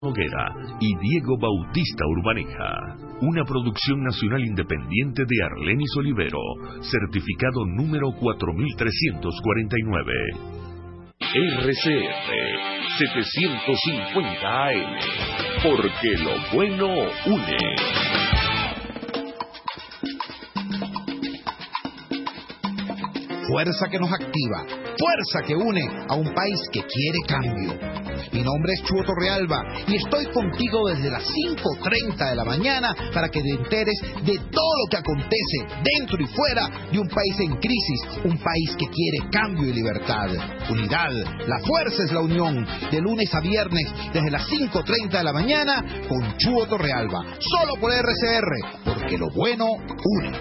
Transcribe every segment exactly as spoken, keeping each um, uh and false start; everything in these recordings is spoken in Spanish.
Noguera y Diego Bautista Urbaneja. Una producción nacional independiente de Arlenis Olivero, certificado número cuatro mil trescientos cuarenta y nueve. R C R setecientos cincuenta A M, porque lo bueno une. Fuerza que nos activa, fuerza que une a un país que quiere cambio. Mi nombre es Chuo Torrealba y estoy contigo desde las cinco treinta de la mañana para que te enteres de todo lo que acontece dentro y fuera de un país en crisis, un país que quiere cambio y libertad. Unidad, la fuerza es la unión, de lunes a viernes desde las cinco treinta de la mañana con Chuo Torrealba, solo por R C R, porque lo bueno une.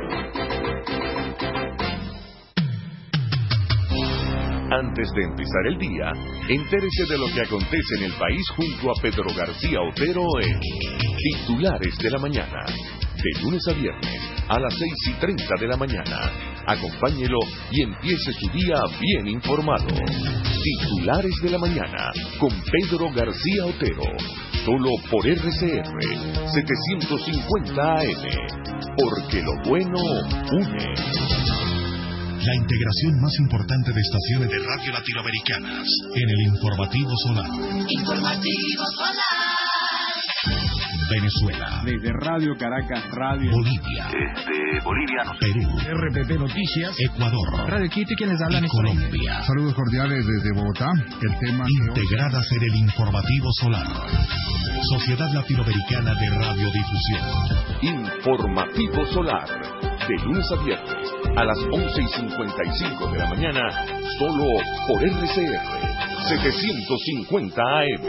Antes de empezar el día, entérese de lo que acontece en el país junto a Pedro García Otero en Titulares de la Mañana, de lunes a viernes a las seis y treinta de la mañana. Acompáñelo y empiece su día bien informado. Titulares de la Mañana con Pedro García Otero, solo por R C R setecientos cincuenta A M, porque lo bueno une. La integración más importante de estaciones de radio latinoamericanas en el Informativo Solar. Informativo Solar. Venezuela. Desde Radio Caracas, Radio Bolivia. Desde Bolivia, no sé. Perú. R P P Noticias. Ecuador. Radio Quito y quienes hablan y Colombia. Saludos cordiales desde Bogotá. El tema integradas en el Informativo Solar. Sociedad Latinoamericana de Radiodifusión. Informativo Solar. De lunes a viernes a las once y cincuenta y cinco de la mañana, solo por R C R setecientos cincuenta A M.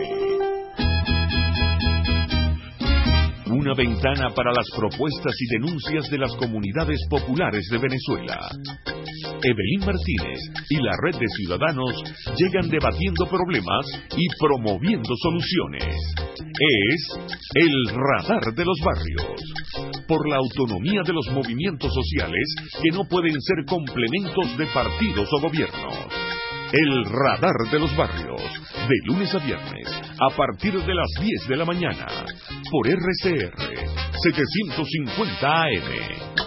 Una ventana para las propuestas y denuncias de las comunidades populares de Venezuela. Evelyn Martínez y la Red de Ciudadanos llegan debatiendo problemas y promoviendo soluciones. Es el Radar de los Barrios. Por la autonomía de los movimientos sociales que no pueden ser complementos de partidos o gobiernos. El Radar de los Barrios, de lunes a viernes, a partir de las diez de la mañana, por R C R setecientos cincuenta A M.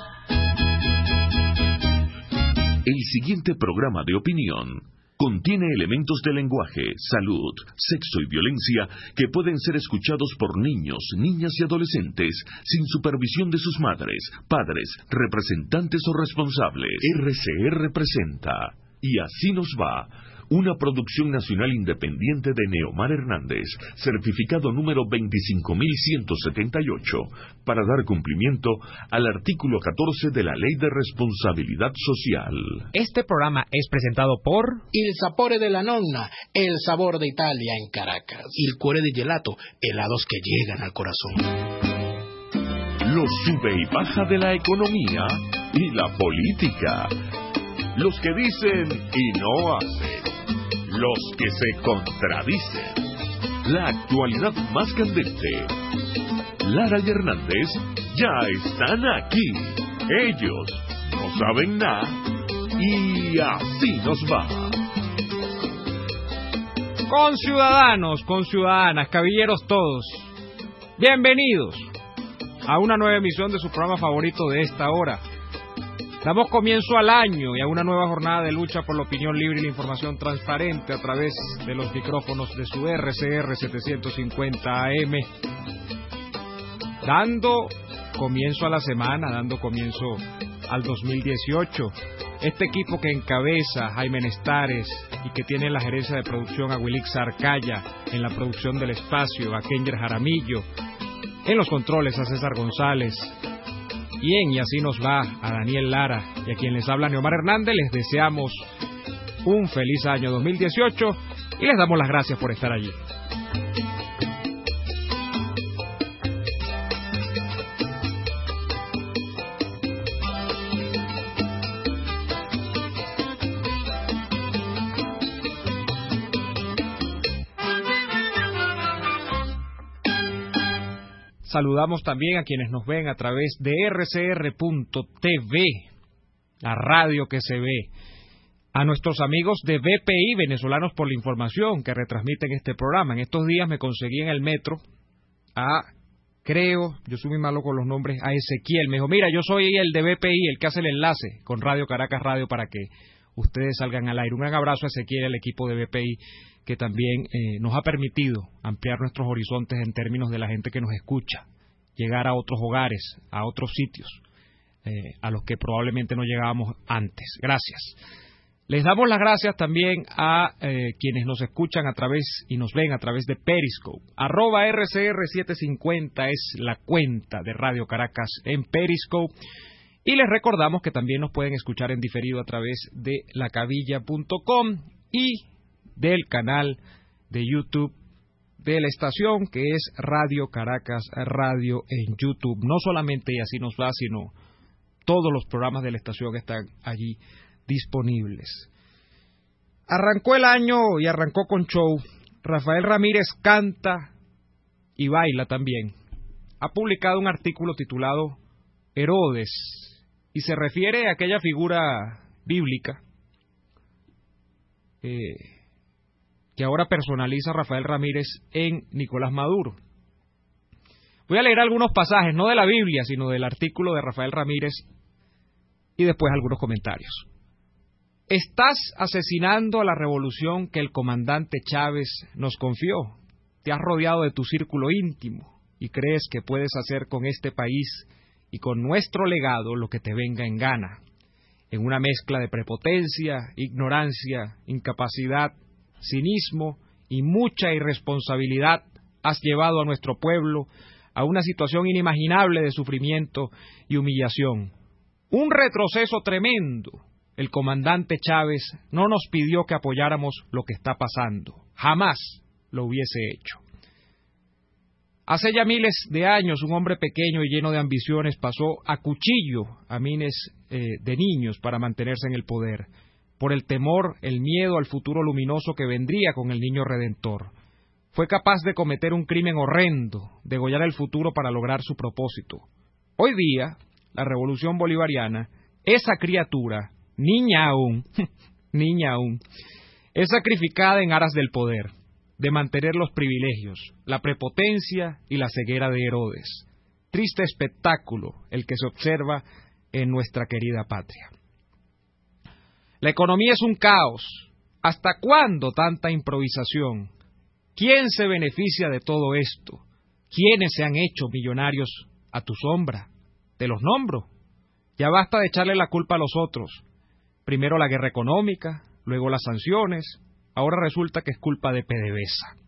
El siguiente programa de opinión contiene elementos de lenguaje, salud, sexo y violencia que pueden ser escuchados por niños, niñas y adolescentes sin supervisión de sus madres, padres, representantes o responsables. R C R presenta Y así nos va, una producción nacional independiente de Neomar Hernández, certificado número veinticinco mil ciento setenta y ocho, para dar cumplimiento al artículo catorce de la Ley de Responsabilidad Social. Este programa es presentado por Il Sapore della Nonna, el sabor de Italia en Caracas. Il Cuore di Gelato, helados que llegan al corazón. Lo sube y baja de la economía y la política. Los que dicen y no hacen. Los que se contradicen. La actualidad más candente. Lara y Hernández ya están aquí. Ellos no saben nada y así nos va. Con ciudadanos, con ciudadanas, cabilleros todos, bienvenidos a una nueva emisión de su programa favorito de esta hora. Damos comienzo al año y a una nueva jornada de lucha por la opinión libre y la información transparente a través de los micrófonos de su R C R setecientos cincuenta A M. Dando comienzo a la semana, dando comienzo al dos mil dieciocho. Este equipo que encabeza Jaime Nestares y que tiene en la gerencia de producción a Wilix Arcaya, en la producción del espacio a Kenger Jaramillo, en los controles a César González. Bien, y así nos va a Daniel Lara y a quien les habla Neomar Hernández. Les deseamos un feliz año dos mil dieciocho y les damos las gracias por estar allí. Saludamos también a quienes nos ven a través de R C R punto T V, la radio que se ve, a nuestros amigos de B P I, Venezolanos por la Información, que retransmiten este programa. En estos días me conseguí en el metro a, creo, yo soy muy malo con los nombres, a Ezequiel. Me dijo, mira, yo soy el de B P I, el que hace el enlace con Radio Caracas Radio para que ustedes salgan al aire. Un gran abrazo a Ezequiel, el equipo de B P I, que también eh, nos ha permitido ampliar nuestros horizontes en términos de la gente que nos escucha, llegar a otros hogares, a otros sitios, eh, a los que probablemente no llegábamos antes. Gracias. Les damos las gracias también a eh, quienes nos escuchan a través y nos ven a través de Periscope. Arroba R C R setecientos cincuenta es la cuenta de Radio Caracas en Periscope. Y les recordamos que también nos pueden escuchar en diferido a través de lacavilla punto com y del canal de YouTube de la estación, que es Radio Caracas Radio en YouTube. No solamente Y Así Nos Va, sino todos los programas de la estación están allí disponibles. Arrancó el año y arrancó con show. Rafael Ramírez canta y baila también. Ha publicado un artículo titulado Herodes y se refiere a aquella figura bíblica eh, que ahora personaliza Rafael Ramírez en Nicolás Maduro. Voy a leer algunos pasajes, no de la Biblia, sino del artículo de Rafael Ramírez y después algunos comentarios. Estás asesinando a la revolución que el comandante Chávez nos confió. Te has rodeado de tu círculo íntimo y crees que puedes hacer con este país y con nuestro legado lo que te venga en gana. En una mezcla de prepotencia, ignorancia, incapacidad, cinismo y mucha irresponsabilidad, has llevado a nuestro pueblo a una situación inimaginable de sufrimiento y humillación. Un retroceso tremendo. El comandante Chávez no nos pidió que apoyáramos lo que está pasando. Jamás lo hubiese hecho. Hace ya miles de años, un hombre pequeño y lleno de ambiciones pasó a cuchillo a miles eh, de niños para mantenerse en el poder, por el temor, el miedo al futuro luminoso que vendría con el niño redentor. Fue capaz de cometer un crimen horrendo, degollar el futuro para lograr su propósito. Hoy día, la revolución bolivariana, esa criatura, niña aún, niña aún, es sacrificada en aras del poder, de mantener los privilegios, la prepotencia y la ceguera de Herodes. Triste espectáculo el que se observa en nuestra querida patria. La economía es un caos. ¿Hasta cuándo tanta improvisación? ¿Quién se beneficia de todo esto? ¿Quiénes se han hecho millonarios a tu sombra? Te los nombro. Ya basta de echarle la culpa a los otros. Primero la guerra económica, luego las sanciones, ahora resulta que es culpa de PDVSA.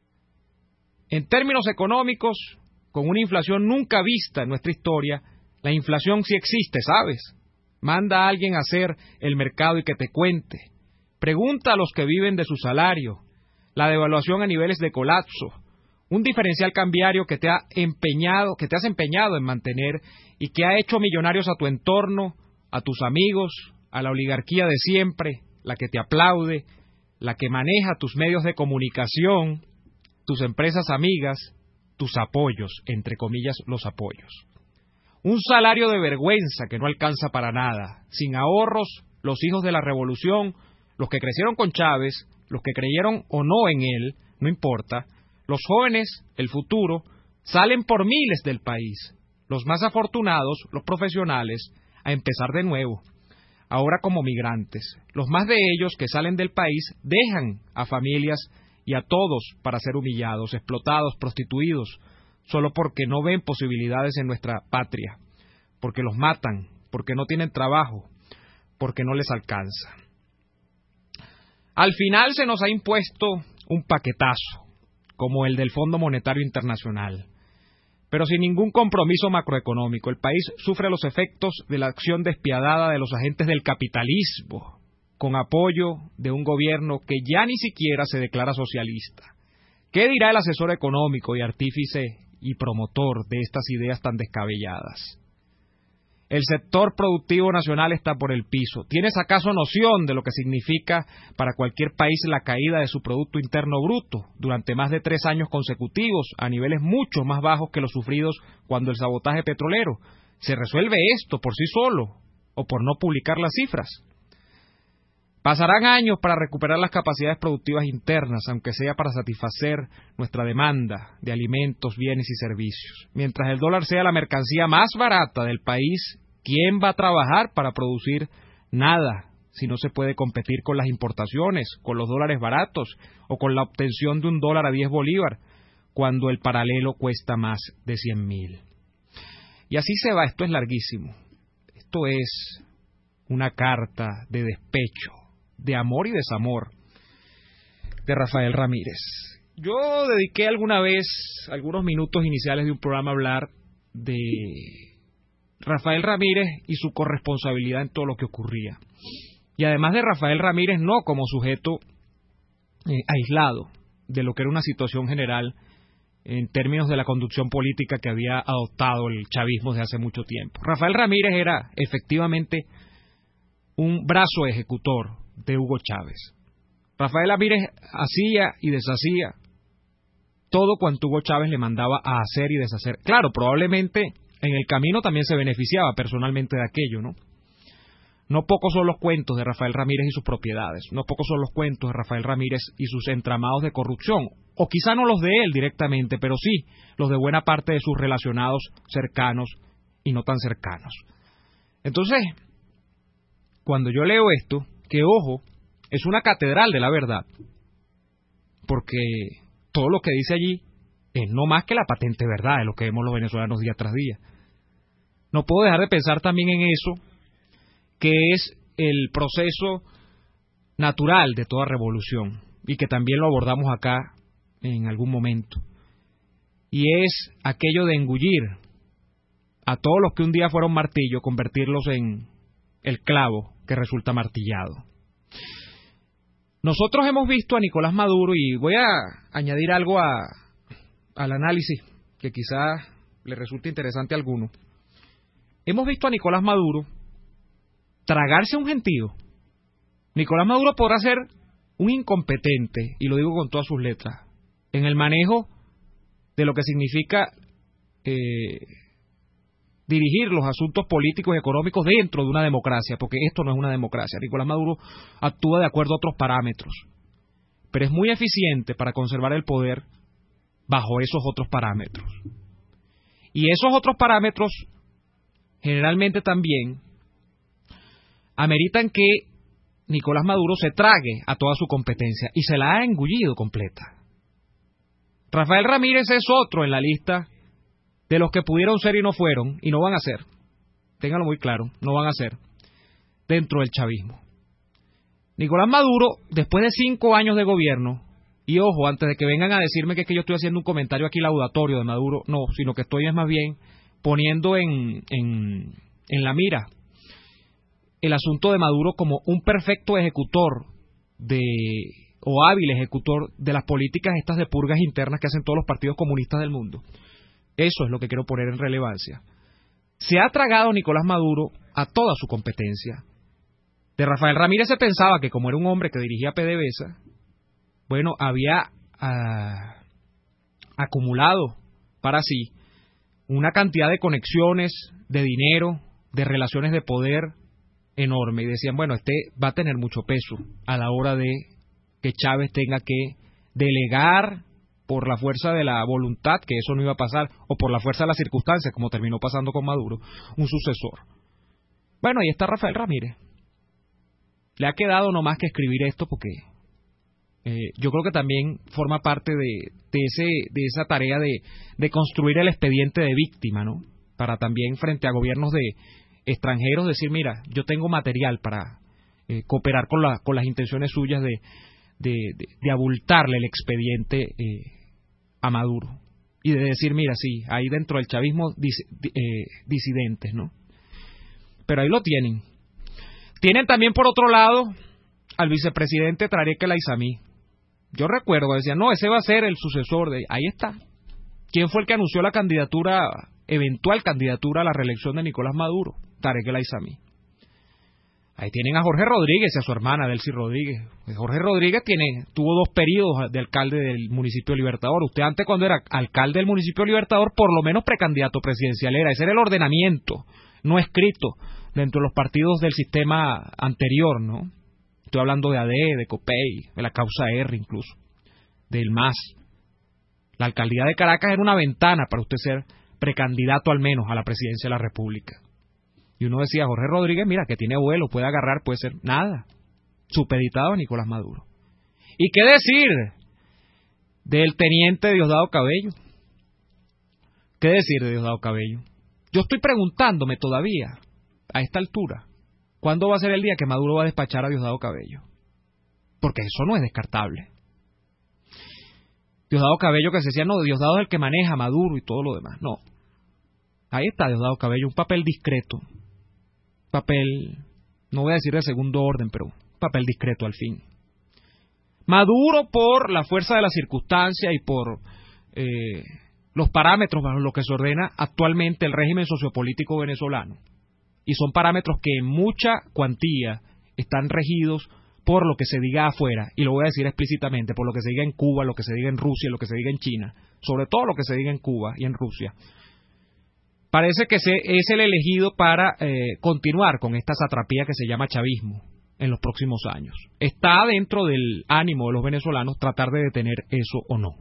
En términos económicos, con una inflación nunca vista en nuestra historia, la inflación sí existe, ¿sabes? Manda a alguien a hacer el mercado y que te cuente. Pregunta a los que viven de su salario. La devaluación a niveles de colapso. Un diferencial cambiario que te ha empeñado, que te has empeñado en mantener y que ha hecho millonarios a tu entorno, a tus amigos, a la oligarquía de siempre, la que te aplaude, la que maneja tus medios de comunicación, tus empresas amigas, tus apoyos, entre comillas, los apoyos. Un salario de vergüenza que no alcanza para nada, sin ahorros, los hijos de la revolución, los que crecieron con Chávez, los que creyeron o no en él, no importa, los jóvenes, el futuro, salen por miles del país, los más afortunados, los profesionales, a empezar de nuevo, ahora como migrantes. Los más de ellos que salen del país dejan a familias y a todos para ser humillados, explotados, prostituidos, solo porque no ven posibilidades en nuestra patria, porque los matan, porque no tienen trabajo, porque no les alcanza. Al final se nos ha impuesto un paquetazo, como el del Fondo Monetario Internacional, pero sin ningún compromiso macroeconómico. El país sufre los efectos de la acción despiadada de los agentes del capitalismo, con apoyo de un gobierno que ya ni siquiera se declara socialista. ¿Qué dirá el asesor económico y artífice y promotor de estas ideas tan descabelladas? El sector productivo nacional está por el piso. ¿Tienes acaso noción de lo que significa para cualquier país la caída de su Producto Interno Bruto durante más de tres años consecutivos, a niveles mucho más bajos que los sufridos cuando el sabotaje petrolero? ¿Se resuelve esto por sí solo o por no publicar las cifras? Pasarán años para recuperar las capacidades productivas internas, aunque sea para satisfacer nuestra demanda de alimentos, bienes y servicios. Mientras el dólar sea la mercancía más barata del país, ¿quién va a trabajar para producir nada si no se puede competir con las importaciones, con los dólares baratos o con la obtención de un dólar a diez bolívar, cuando el paralelo cuesta más de cien mil? Y así se va, esto es larguísimo. Esto es una carta de despecho, de amor y desamor de Rafael Ramírez. Yo dediqué alguna vez algunos minutos iniciales de un programa a hablar de Rafael Ramírez y su corresponsabilidad en todo lo que ocurría. Y además de Rafael Ramírez, no como sujeto eh, aislado de lo que era una situación general en términos de la conducción política que había adoptado el chavismo desde hace mucho tiempo. Rafael Ramírez era efectivamente un brazo ejecutor de Hugo Chávez. Rafael Ramírez hacía y deshacía todo cuanto Hugo Chávez le mandaba a hacer y deshacer. Claro, probablemente en el camino también se beneficiaba personalmente de aquello, ¿no? No pocos son los cuentos de Rafael Ramírez y sus propiedades, no pocos son los cuentos de Rafael Ramírez y sus entramados de corrupción, o quizá no los de él directamente, pero sí los de buena parte de sus relacionados cercanos y no tan cercanos. Entonces, cuando yo leo esto, que ojo, es una catedral de la verdad, porque todo lo que dice allí es no más que la patente verdad de lo que vemos los venezolanos día tras día. No puedo dejar de pensar también en eso, que es el proceso natural de toda revolución, y que también lo abordamos acá en algún momento, y es aquello de engullir a todos los que un día fueron martillo, convertirlos en el clavo que resulta martillado. Nosotros hemos visto a Nicolás Maduro, y voy a añadir algo a, al análisis que quizás le resulte interesante a alguno. Hemos visto a Nicolás Maduro tragarse un gentío. Nicolás Maduro podrá ser un incompetente, y lo digo con todas sus letras, en el manejo de lo que significa eh, dirigir los asuntos políticos y económicos dentro de una democracia, porque esto no es una democracia. Nicolás Maduro actúa de acuerdo a otros parámetros, pero es muy eficiente para conservar el poder bajo esos otros parámetros. Y esos otros parámetros generalmente también ameritan que Nicolás Maduro se trague a toda su competencia, y se la ha engullido completa. Rafael Ramírez es otro en la lista de los que pudieron ser y no fueron, y no van a ser, ténganlo muy claro, no van a ser, dentro del chavismo. Nicolás Maduro, después de cinco años de gobierno, y ojo, antes de que vengan a decirme que es que yo estoy haciendo un comentario aquí laudatorio de Maduro, no, sino que estoy es más bien poniendo en, en, en la mira el asunto de Maduro como un perfecto ejecutor de o hábil ejecutor de las políticas estas de purgas internas que hacen todos los partidos comunistas del mundo. Eso es lo que quiero poner en relevancia. Se ha tragado Nicolás Maduro a toda su competencia. De Rafael Ramírez se pensaba que como era un hombre que dirigía PDVSA, bueno, había uh, acumulado para sí una cantidad de conexiones, de dinero, de relaciones de poder enorme, y decían, bueno, este va a tener mucho peso a la hora de que Chávez tenga que delegar por la fuerza de la voluntad, que eso no iba a pasar, o por la fuerza de las circunstancias, como terminó pasando con Maduro, un sucesor. Bueno, ahí está Rafael Ramírez. Le ha quedado no más que escribir esto, porque eh, yo creo que también forma parte de, de, ese, de esa tarea de, de construir el expediente de víctima, ¿no? Para también frente a gobiernos de extranjeros decir, mira, yo tengo material para eh, cooperar con, la, con las intenciones suyas de, de, de, de abultarle el expediente eh, a Maduro, y de decir, mira, sí, hay dentro del chavismo dis, eh, disidentes, ¿no? Pero ahí lo tienen. Tienen también por otro lado al vicepresidente Tarek El Aizami. Yo recuerdo, decían, no, ese va a ser el sucesor de... Ahí está. ¿Quién fue el que anunció la candidatura, eventual candidatura a la reelección de Nicolás Maduro? Tarek El Aizami. Ahí tienen a Jorge Rodríguez y a su hermana Delcy Rodríguez. Jorge Rodríguez tiene, tuvo dos periodos de alcalde del municipio de Libertador. Usted antes, cuando era alcalde del municipio de Libertador, por lo menos precandidato presidencial era. Ese era el ordenamiento no escrito dentro de los partidos del sistema anterior, ¿no? Estoy hablando de A D E, de COPEI, de la causa R incluso, del M A S. La alcaldía de Caracas era una ventana para usted ser precandidato al menos a la presidencia de la República. Y uno decía, Jorge Rodríguez, mira, que tiene vuelo, puede agarrar, puede ser nada. Supeditado a Nicolás Maduro. ¿Y qué decir del teniente Diosdado Cabello? ¿Qué decir de Diosdado Cabello? Yo estoy preguntándome todavía, a esta altura, ¿cuándo va a ser el día que Maduro va a despachar a Diosdado Cabello? Porque eso no es descartable. Diosdado Cabello, que se decía, no, Diosdado es el que maneja a Maduro y todo lo demás. No. Ahí está Diosdado Cabello, un papel discreto. Papel, no voy a decir de segundo orden, pero un papel discreto al fin. Maduro, por la fuerza de la circunstancia y por eh, los parámetros bajo los que se ordena actualmente el régimen sociopolítico venezolano. Y son parámetros que en mucha cuantía están regidos por lo que se diga afuera, y lo voy a decir explícitamente, por lo que se diga en Cuba, lo que se diga en Rusia, lo que se diga en China, sobre todo lo que se diga en Cuba y en Rusia. Parece que se, es el elegido para eh, continuar con esta satrapía que se llama chavismo en los próximos años. Está dentro del ánimo de los venezolanos tratar de detener eso o no.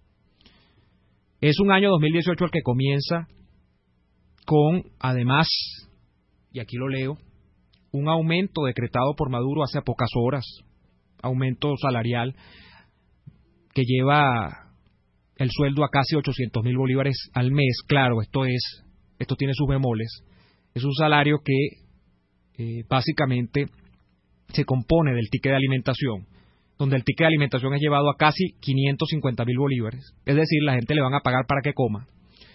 Es un año dos mil dieciocho el que comienza con, además, y aquí lo leo, un aumento decretado por Maduro hace pocas horas, aumento salarial que lleva el sueldo a casi ochocientos mil bolívares al mes. Claro, esto es, esto tiene sus bemoles. Es un salario que eh, básicamente se compone del ticket de alimentación, donde el ticket de alimentación es llevado a casi quinientos cincuenta mil bolívares. Es decir, la gente le van a pagar para que coma.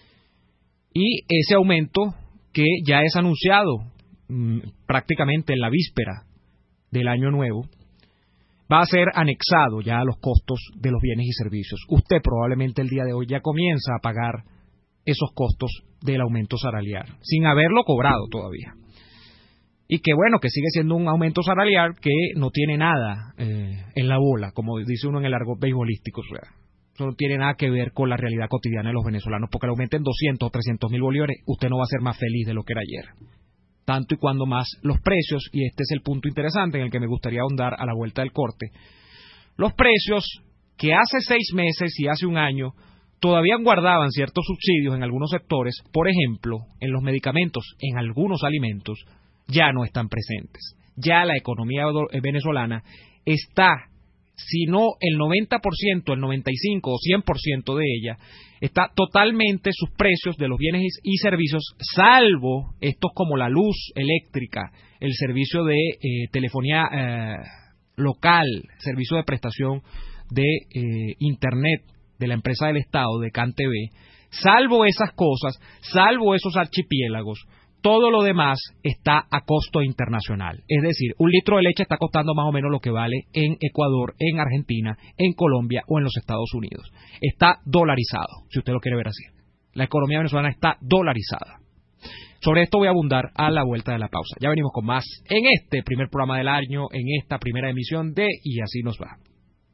Y ese aumento que ya es anunciado prácticamente en la víspera del año nuevo, va a ser anexado ya a los costos de los bienes y servicios. Usted probablemente el día de hoy ya comienza a pagar esos costos del aumento salarial, sin haberlo cobrado todavía. Y que bueno, que sigue siendo un aumento salarial que no tiene nada eh, en la bola, como dice uno en el argot beisbolístico, o sea, eso no tiene nada que ver con la realidad cotidiana de los venezolanos, porque le aumenten doscientos o trescientos mil bolívares, usted no va a ser más feliz de lo que era ayer. Tanto y cuando más los precios, y este es el punto interesante en el que me gustaría ahondar a la vuelta del corte, los precios que hace seis meses y hace un año todavía guardaban ciertos subsidios en algunos sectores, por ejemplo, en los medicamentos, en algunos alimentos, ya no están presentes. Ya la economía venezolana está, si no el noventa por ciento, el noventa y cinco por ciento o cien por ciento de ella, está totalmente sus precios de los bienes y servicios, salvo estos como la luz eléctrica, el servicio de eh, telefonía eh, local, servicio de prestación de eh, internet de la empresa del Estado, de CanTV, salvo esas cosas, salvo esos archipiélagos, todo lo demás está a costo internacional. Es decir, un litro de leche está costando más o menos lo que vale en Ecuador, en Argentina, en Colombia o en los Estados Unidos. Está dolarizado, si usted lo quiere ver así. La economía venezolana está dolarizada. Sobre esto voy a abundar a la vuelta de la pausa. Ya venimos con más en este primer programa del año, en esta primera emisión de Y Así Nos Va.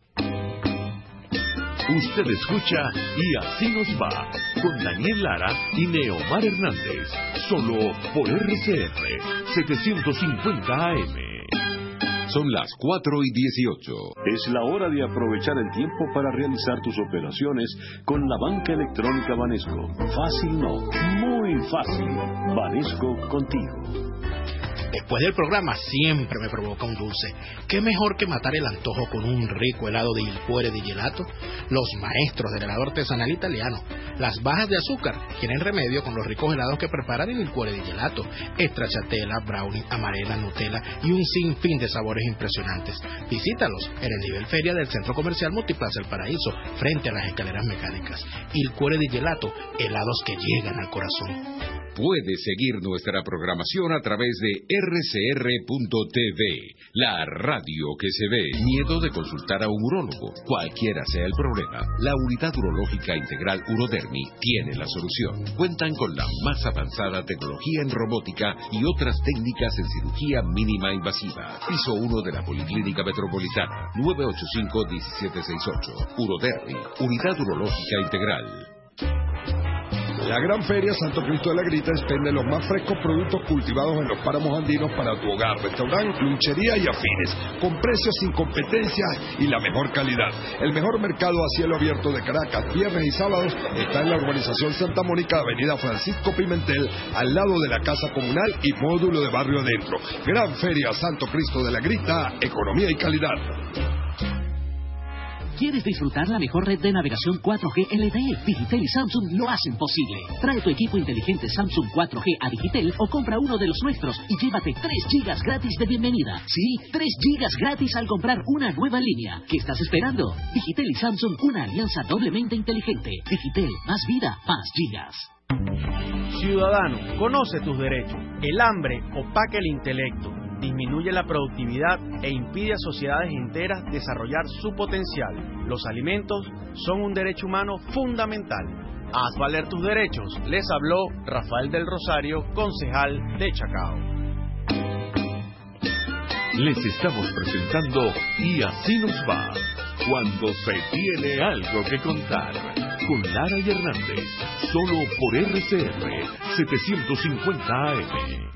Usted escucha Y Así Nos Va, con Daniel Lara y Neomar Hernández, solo por R C R setecientos cincuenta A M. Son las cuatro y dieciocho. Es la hora de aprovechar el tiempo para realizar tus operaciones con la banca electrónica Banesco. Fácil no, muy fácil. Banesco contigo. Después del programa siempre me provoca un dulce. ¿Qué mejor que matar el antojo con un rico helado de Il Cuore di Gelato? Los maestros del helado artesanal italiano. Las bajas de azúcar tienen remedio con los ricos helados que preparan en Il Cuore di Gelato. Stracciatella, brownie, amarela, Nutella y un sinfín de sabores impresionantes. Visítalos en el nivel feria del Centro Comercial Multiplaza El Paraíso, frente a las escaleras mecánicas. Il Cuore di Gelato, helados que llegan al corazón. Puede seguir nuestra programación a través de R C R punto T V, la radio que se ve. Miedo de consultar a un urólogo, cualquiera sea el problema. La Unidad Urológica Integral Urodermi tiene la solución. Cuentan con la más avanzada tecnología en robótica y otras técnicas en cirugía mínima invasiva. Piso uno de la Policlínica Metropolitana, nueve ocho cinco, uno siete seis ocho. Urodermi, Unidad Urológica Integral. La Gran Feria Santo Cristo de la Grita expende los más frescos productos cultivados en los páramos andinos para tu hogar, restaurante, lunchería y afines, con precios sin competencia y la mejor calidad. El mejor mercado a cielo abierto de Caracas, viernes y sábados, está en la urbanización Santa Mónica, avenida Francisco Pimentel, al lado de la Casa Comunal y módulo de Barrio Adentro. Gran Feria Santo Cristo de la Grita, economía y calidad. ¿Quieres disfrutar la mejor red de navegación cuatro G L T E? Digitel y Samsung lo hacen posible. Trae tu equipo inteligente Samsung cuatro G a Digitel o compra uno de los nuestros y llévate tres gigas gratis de bienvenida. Sí, tres gigas gratis al comprar una nueva línea. ¿Qué estás esperando? Digitel y Samsung, una alianza doblemente inteligente. Digitel, más vida, más gigas. Ciudadano, conoce tus derechos. El hambre opaca el intelecto, disminuye la productividad e impide a sociedades enteras desarrollar su potencial. Los alimentos son un derecho humano fundamental. Haz valer tus derechos. Les habló Rafael del Rosario, concejal de Chacao. Les estamos presentando Y así nos va, cuando se tiene algo que contar, con Lara y Hernández, solo por R C R setecientos cincuenta A M.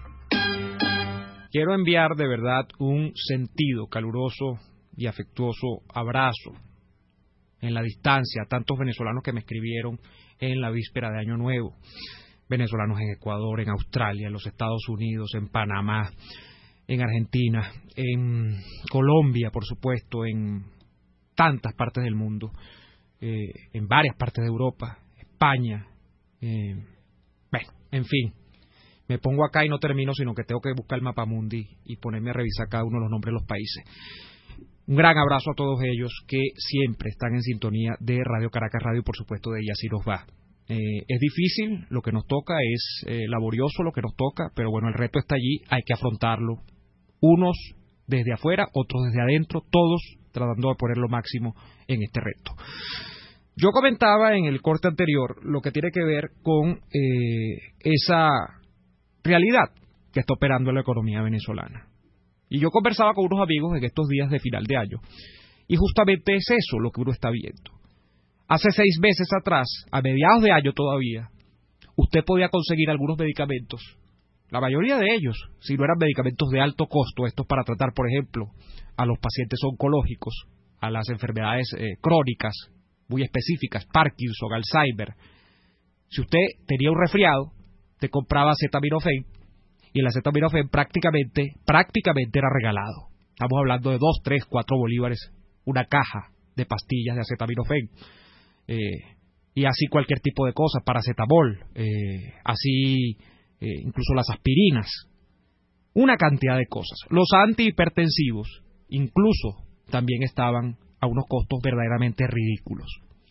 Quiero enviar de verdad un sentido caluroso y afectuoso abrazo en la distancia a tantos venezolanos que me escribieron en la víspera de Año Nuevo. Venezolanos en Ecuador, en Australia, en los Estados Unidos, en Panamá, en Argentina, en Colombia, por supuesto, en tantas partes del mundo, eh, en varias partes de Europa, España, eh, bueno, en fin. Me pongo acá y no termino, sino que tengo que buscar el mapamundi y ponerme a revisar cada uno de los nombres de los países. Un gran abrazo a todos ellos que siempre están en sintonía de Radio Caracas Radio y, por supuesto, de Y así nos va. Eh, es difícil lo que nos toca, es eh, laborioso lo que nos toca, pero bueno, el reto está allí, hay que afrontarlo. Unos desde afuera, otros desde adentro, todos tratando de poner lo máximo en este reto. Yo comentaba en el corte anterior lo que tiene que ver con eh, esa realidad que está operando en la economía venezolana. Y yo conversaba con unos amigos en estos días de final de año, y justamente es eso lo que uno está viendo. Hace seis meses atrás, a mediados de año todavía, usted podía conseguir algunos medicamentos, la mayoría de ellos, si no eran medicamentos de alto costo, estos para tratar, por ejemplo, a los pacientes oncológicos, a las enfermedades eh, crónicas, muy específicas, Parkinson, Alzheimer. Si usted tenía un resfriado, te compraba acetaminofén, y el acetaminofén prácticamente, prácticamente era regalado. Estamos hablando de dos, tres, cuatro bolívares, una caja de pastillas de acetaminofén, eh, y así cualquier tipo de cosas, paracetamol, eh, así eh, incluso las aspirinas, una cantidad de cosas. Los antihipertensivos incluso también estaban a unos costos verdaderamente ridículos.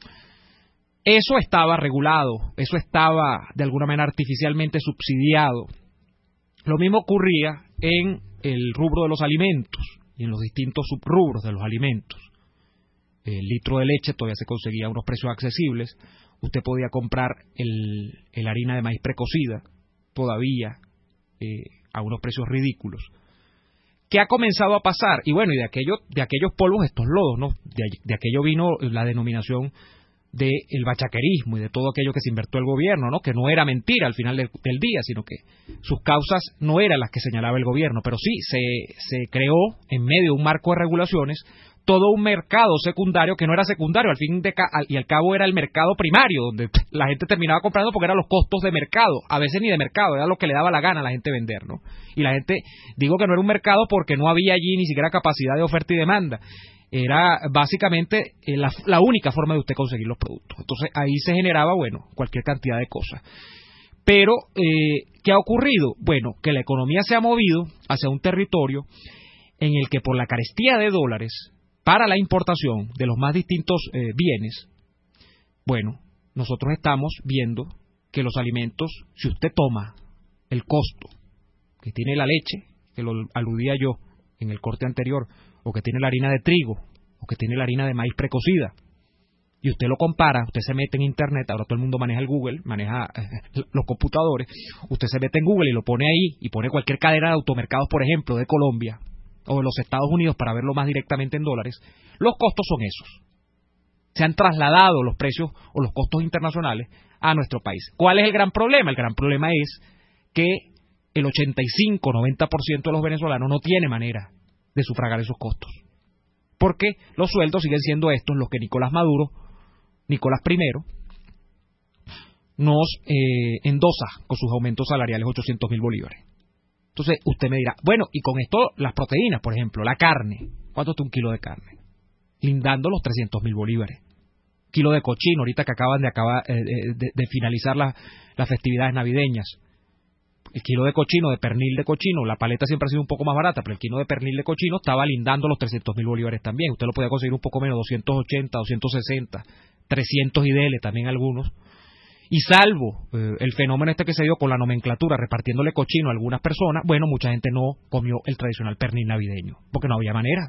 Eso estaba regulado, eso estaba de alguna manera artificialmente subsidiado. Lo mismo ocurría en el rubro de los alimentos y en los distintos subrubros de los alimentos. El litro de leche todavía se conseguía a unos precios accesibles. Usted podía comprar el, el harina de maíz precocida todavía eh, a unos precios ridículos. ¿Qué ha comenzado a pasar? Y bueno, y de aquello, de aquellos polvos estos lodos, ¿no? De, de aquello vino la denominación del bachaquerismo y de todo aquello que se inventó el gobierno, ¿no? Que no era mentira al final del, del día, sino que sus causas no eran las que señalaba el gobierno, pero sí se, se creó en medio de un marco de regulaciones todo un mercado secundario que no era secundario, al fin de ca y al cabo era el mercado primario, donde la gente terminaba comprando porque eran los costos de mercado, a veces ni de mercado, era lo que le daba la gana a la gente vender, ¿no? Y la gente, digo que no era un mercado porque no había allí ni siquiera capacidad de oferta y demanda. Era básicamente eh, la, la única forma de usted conseguir los productos. Entonces ahí se generaba, bueno, cualquier cantidad de cosas. Pero, eh, ¿qué ha ocurrido? Bueno, que la economía se ha movido hacia un territorio en el que por la carestía de dólares para la importación de los más distintos eh, bienes, bueno, nosotros estamos viendo que los alimentos, si usted toma el costo que tiene la leche, que lo aludía yo en el corte anterior, o que tiene la harina de trigo, o que tiene la harina de maíz precocida, y usted lo compara, usted se mete en internet, ahora todo el mundo maneja el Google, maneja eh, los computadores, usted se mete en Google y lo pone ahí, y pone cualquier cadena de automercados, por ejemplo, de Colombia, o de los Estados Unidos, para verlo más directamente en dólares, los costos son esos. Se han trasladado los precios o los costos internacionales a nuestro país. ¿Cuál es el gran problema? El gran problema es que el ochenta y cinco a noventa por ciento de los venezolanos no tiene manera de sufragar esos costos. Porque los sueldos siguen siendo estos, los que Nicolás Maduro, Nicolás primero, nos eh, endosa con sus aumentos salariales, ochocientos mil bolívares. Entonces usted me dirá, bueno, y con esto las proteínas, por ejemplo, la carne, ¿cuánto está un kilo de carne? Lindando los trescientos mil bolívares. Kilo de cochino, ahorita que acaban de acabar eh, de, de finalizar la, las festividades navideñas. El kilo de cochino, de pernil de cochino, la paleta siempre ha sido un poco más barata, pero el kilo de pernil de cochino estaba lindando los trescientos mil bolívares también. Usted lo podía conseguir un poco menos, doscientos ochenta, doscientos sesenta, trescientos y dele también algunos. Y salvo eh, el fenómeno este que se dio con la nomenclatura, repartiéndole cochino a algunas personas, bueno, mucha gente no comió el tradicional pernil navideño, porque no había manera.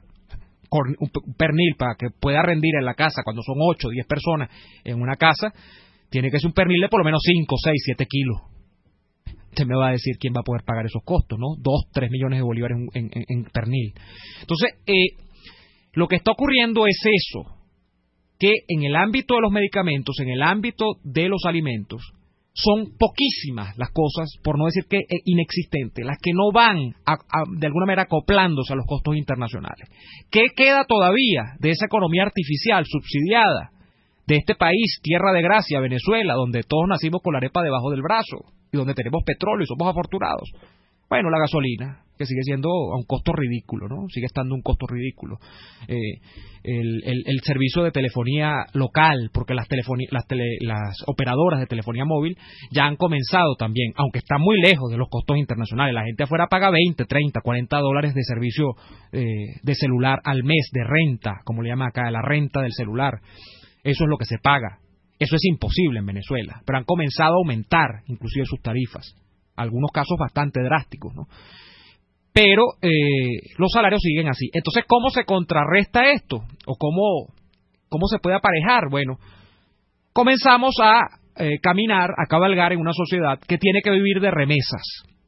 Un pernil para que pueda rendir en la casa cuando son ocho o diez personas en una casa, tiene que ser un pernil de por lo menos cinco, seis, siete kilos. Usted me va a decir quién va a poder pagar esos costos, ¿no? dos, tres millones de bolívares en, en, en pernil. Entonces, eh, lo que está ocurriendo es eso, que en el ámbito de los medicamentos, en el ámbito de los alimentos, son poquísimas las cosas, por no decir que inexistentes, las que no van a, a, de alguna manera acoplándose a los costos internacionales. ¿Qué queda todavía de esa economía artificial subsidiada de este país, tierra de gracia, Venezuela, donde todos nacimos con la arepa debajo del brazo y donde tenemos petróleo y somos afortunados? Bueno, la gasolina, que sigue siendo a un costo ridículo, ¿no? Sigue estando un costo ridículo. Eh, el, el, el servicio de telefonía local, porque las, telefoni- las, tele- las operadoras de telefonía móvil ya han comenzado también, aunque están muy lejos de los costos internacionales. La gente afuera paga veinte, treinta, cuarenta dólares de servicio eh, de celular al mes, de renta, como le llaman acá, la renta del celular. Eso es lo que se paga. Eso es imposible en Venezuela, pero han comenzado a aumentar inclusive sus tarifas. Algunos casos bastante drásticos, ¿no? Pero eh, los salarios siguen así. Entonces, ¿cómo se contrarresta esto? ¿O cómo, cómo se puede aparejar? Bueno, comenzamos a eh, caminar, a cabalgar en una sociedad que tiene que vivir de remesas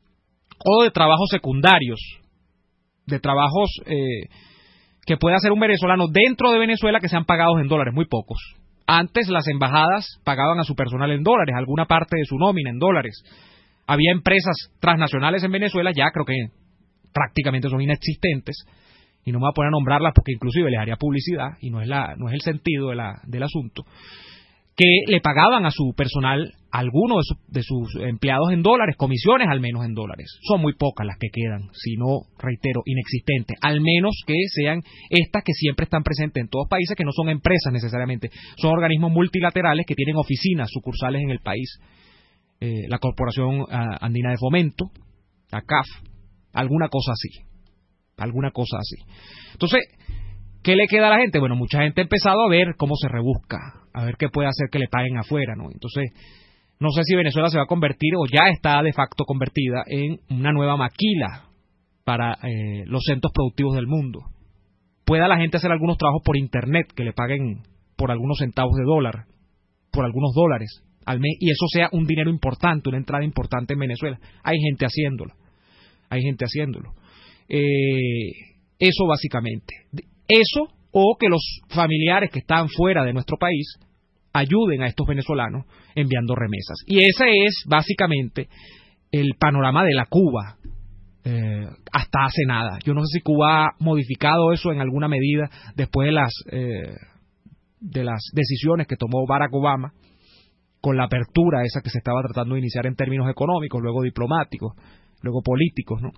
o de trabajos secundarios, de trabajos eh, que puede hacer un venezolano dentro de Venezuela que sean pagados en dólares, muy pocos. Antes las embajadas pagaban a su personal en dólares, alguna parte de su nómina en dólares. Había empresas transnacionales en Venezuela, ya creo que prácticamente son inexistentes, y no me voy a poner a nombrarlas porque inclusive les haría publicidad, y no es la no es el sentido de la, del asunto, que le pagaban a su personal, a algunos de, su, de sus empleados en dólares, comisiones al menos en dólares. Son muy pocas las que quedan, si no, reitero, inexistentes, al menos que sean estas que siempre están presentes en todos países, que no son empresas necesariamente, son organismos multilaterales que tienen oficinas, sucursales en el país. Eh, la Corporación Andina de Fomento, la C A F, alguna cosa así, alguna cosa así. Entonces, ¿qué le queda a la gente? Bueno, mucha gente ha empezado a ver cómo se rebusca, a ver qué puede hacer que le paguen afuera, ¿no? Entonces, no sé si Venezuela se va a convertir o ya está de facto convertida en una nueva maquila para eh, los centros productivos del mundo. Pueda la gente hacer algunos trabajos por internet que le paguen por algunos centavos de dólar, por algunos dólares al mes, y eso sea un dinero importante, una entrada importante en Venezuela. Hay gente haciéndolo, hay gente haciéndolo. Eh, eso básicamente. Eso, o que los familiares que están fuera de nuestro país ayuden a estos venezolanos enviando remesas. Y ese es básicamente el panorama de la Cuba eh, hasta hace nada. Yo no sé si Cuba ha modificado eso en alguna medida después de las, eh, de las decisiones que tomó Barack Obama, con la apertura esa que se estaba tratando de iniciar en términos económicos, luego diplomáticos, luego políticos, ¿no?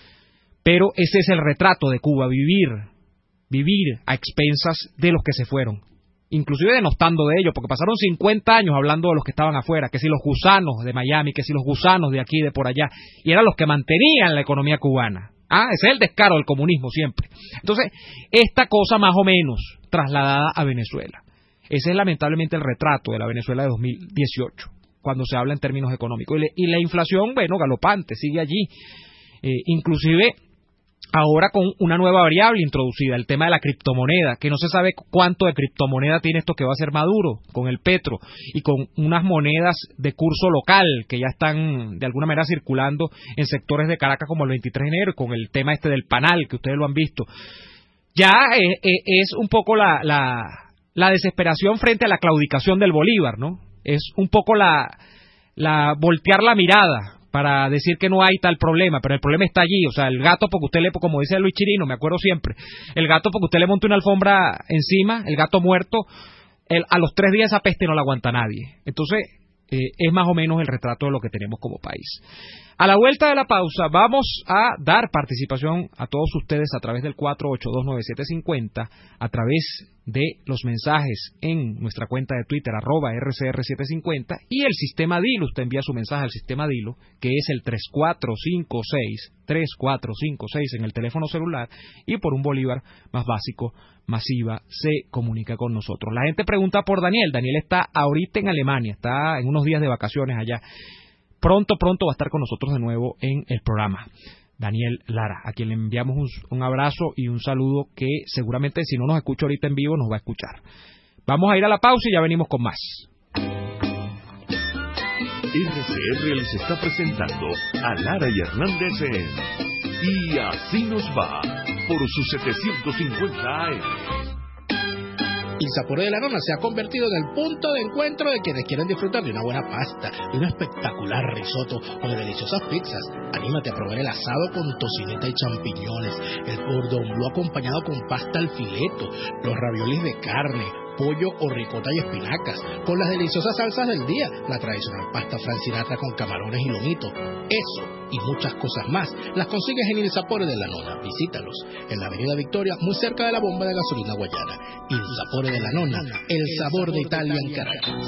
Pero ese es el retrato de Cuba, vivir, vivir a expensas de los que se fueron, inclusive denostando de ellos, porque pasaron cincuenta años hablando de los que estaban afuera, que si los gusanos de Miami, que si los gusanos de aquí, de por allá, y eran los que mantenían la economía cubana. Ah, ese es el descaro del comunismo siempre. Entonces, esta cosa más o menos trasladada a Venezuela. Ese es lamentablemente el retrato de la Venezuela de dos mil dieciocho, cuando se habla en términos económicos. Y, le, y la inflación, bueno, galopante, sigue allí. Eh, inclusive ahora con una nueva variable introducida, el tema de la criptomoneda, que no se sabe cuánto de criptomoneda tiene esto que va a ser Maduro, con el petro, y con unas monedas de curso local que ya están de alguna manera circulando en sectores de Caracas como el veintitrés de enero, con el tema este del panal, que ustedes lo han visto. Ya eh, eh, es un poco la... la la desesperación frente a la claudicación del Bolívar, ¿no? Es un poco la, la voltear la mirada para decir que no hay tal problema, pero el problema está allí. O sea, el gato, porque usted le, como dice Luis Chirino, me acuerdo siempre, el gato porque usted le monta una alfombra encima, el gato muerto, el, a los tres días esa peste no la aguanta nadie. Entonces, eh, es más o menos el retrato de lo que tenemos como país. A la vuelta de la pausa vamos a dar participación a todos ustedes a través del cuatro ocho dos nueve siete cinco cero, a través de los mensajes en nuestra cuenta de Twitter, arroba R C R siete cincuenta, y el sistema Dilo. Usted envía su mensaje al sistema Dilo, que es el tres cuatro cinco seis, tres cuatro cinco seis en el teléfono celular, y por un bolívar más básico, masiva, se comunica con nosotros. La gente pregunta por Daniel. Daniel está ahorita en Alemania, está en unos días de vacaciones allá. Pronto, pronto va a estar con nosotros de nuevo en el programa. Daniel Lara, a quien le enviamos un, un abrazo y un saludo que seguramente si no nos escucha ahorita en vivo nos va a escuchar. Vamos a ir a la pausa y ya venimos con más. R C R les está presentando a Lara y Hernández en Y Así Nos Va por sus setecientos cincuenta A M. Il Sapore de la Nonna se ha convertido en el punto de encuentro de quienes quieren disfrutar de una buena pasta, de un espectacular risotto o de deliciosas pizzas. Anímate a probar el asado con tocineta y champiñones, el cordon bleu acompañado con pasta al fileto, los raviolis de carne, pollo o ricota y espinacas, con las deliciosas salsas del día, la tradicional pasta francinatra con camarones y lomito. Eso y muchas cosas más las consigues en Il Sapore de la Nonna. Visítalos en la Avenida Victoria, muy cerca de la bomba de gasolina Guayana. Il Sapore de la Nonna, el sabor de Italia en Caracas.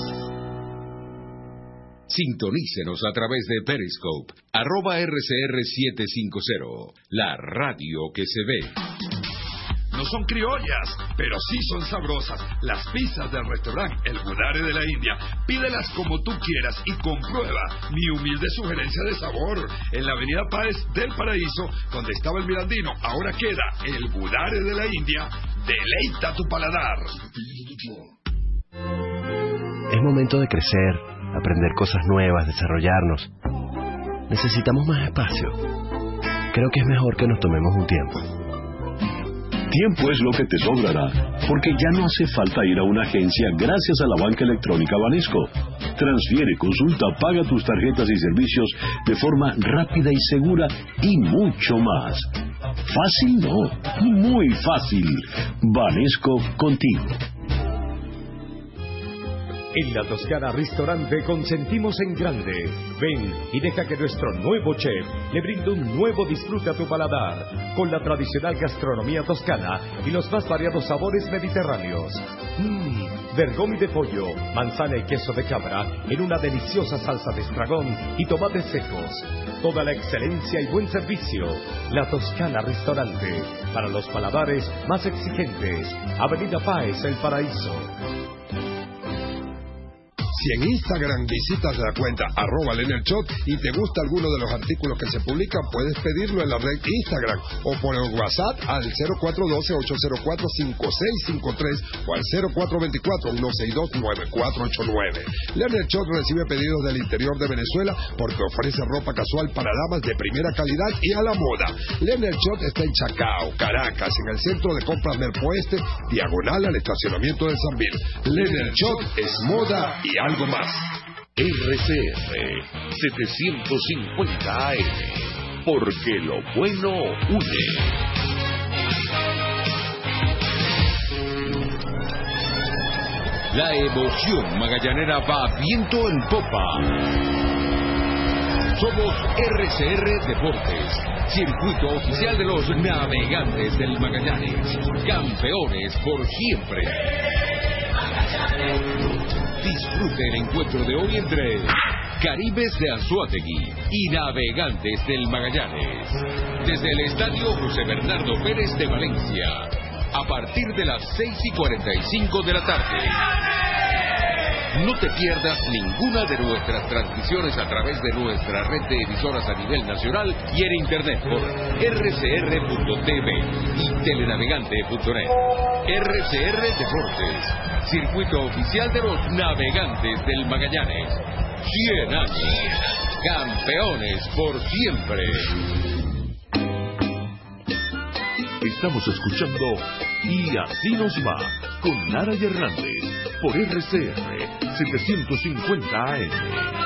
Sintonícenos a través de Periscope, arroba R C R siete cincuenta, la radio que se ve. No son criollas, pero sí son sabrosas. Las pizzas del restaurante El Budare de la India. Pídelas como tú quieras y comprueba mi humilde sugerencia de sabor. En la avenida Páez del Paraíso, donde estaba el Mirandino, ahora queda El Budare de la India. Deleita tu paladar. Es momento de crecer, aprender cosas nuevas, desarrollarnos. Necesitamos más espacio. Creo que es mejor que nos tomemos un tiempo. Tiempo es lo que te sobrará, porque ya no hace falta ir a una agencia gracias a la banca electrónica Banesco. Transfiere, consulta, paga tus tarjetas y servicios de forma rápida y segura y mucho más. Fácil no, muy fácil. Banesco contigo. En la Toscana Restaurante consentimos en grande. Ven y deja que nuestro nuevo chef le brinde un nuevo disfrute a tu paladar, con la tradicional gastronomía toscana y los más variados sabores mediterráneos. Mmm, vergomi de pollo, manzana y queso de cabra en una deliciosa salsa de estragón y tomates secos. Toda la excelencia y buen servicio. La Toscana Restaurante, para los paladares más exigentes. Avenida Páez, El Paraíso. Si en Instagram visitas la cuenta arroba Lenerchot y te gusta alguno de los artículos que se publican, puedes pedirlo en la red Instagram o por el WhatsApp al cero cuatro uno dos, ocho cero cuatro, cinco seis cinco tres o al cero cuatro dos cuatro, uno seis dos, nueve cuatro ocho nueve. Lenerchot recibe pedidos del interior de Venezuela porque ofrece ropa casual para damas de primera calidad y a la moda. Lenerchot está en Chacao, Caracas, en el centro de compras Merpoeste, diagonal al estacionamiento de Sambil. Lenerchot es moda y algo más. R C R setecientos cincuenta A M, porque lo bueno une. La emoción magallanera va viento en popa. Somos R C R Deportes, circuito oficial de los navegantes del Magallanes, campeones por siempre. Disfrute el encuentro de hoy entre Caribes de Anzoátegui y Navegantes del Magallanes, desde el Estadio José Bernardo Pérez de Valencia, a partir de las seis y cuarenta y cinco de la tarde. No te pierdas ninguna de nuestras transmisiones a través de nuestra red de emisoras a nivel nacional y en internet por R C R punto T V y telenavegante punto net. R C R Deportes, circuito oficial de los navegantes del Magallanes. cien años, campeones por siempre. Estamos escuchando Y así nos va, con Lara y Hernández, por R C R setecientos cincuenta A M.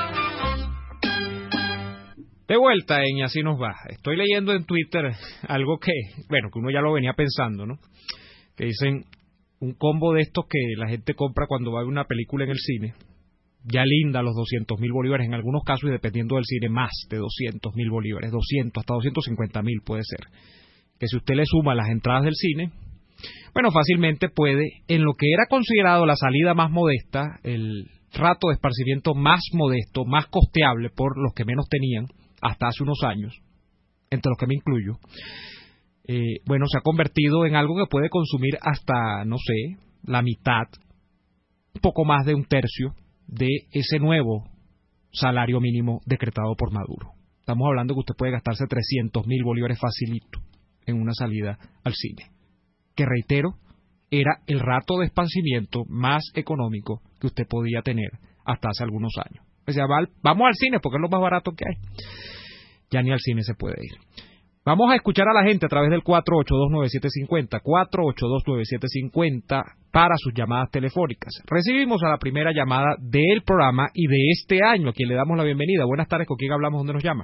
De vuelta en Y así nos va. Estoy leyendo en Twitter algo que, bueno, que uno ya lo venía pensando, ¿no? Que dicen un combo de estos que la gente compra cuando va a ver una película en el cine. Ya linda los doscientos mil bolívares, en algunos casos, y dependiendo del cine, más de doscientos mil bolívares, doscientos hasta doscientos cincuenta mil puede ser. Que si usted le suma las entradas del cine, bueno, fácilmente puede, en lo que era considerado la salida más modesta, el rato de esparcimiento más modesto, más costeable por los que menos tenían, hasta hace unos años, entre los que me incluyo, eh, bueno, se ha convertido en algo que puede consumir hasta, no sé, la mitad, un poco más de un tercio, de ese nuevo salario mínimo decretado por Maduro. Estamos hablando que usted puede gastarse trescientos mil bolívares facilito en una salida al cine, que reitero, era el rato de esparcimiento más económico que usted podía tener hasta hace algunos años. O sea, vamos al cine porque es lo más barato que hay. Ya ni al cine se puede ir. Vamos a escuchar a la gente a través del cuatro ocho dos nueve siete cinco cero, cuatro ocho dos nueve siete cinco cero para sus llamadas telefónicas. Recibimos a la primera llamada del programa y de este año, a quien le damos la bienvenida. Buenas tardes, ¿con quién hablamos? ¿Dónde nos llama?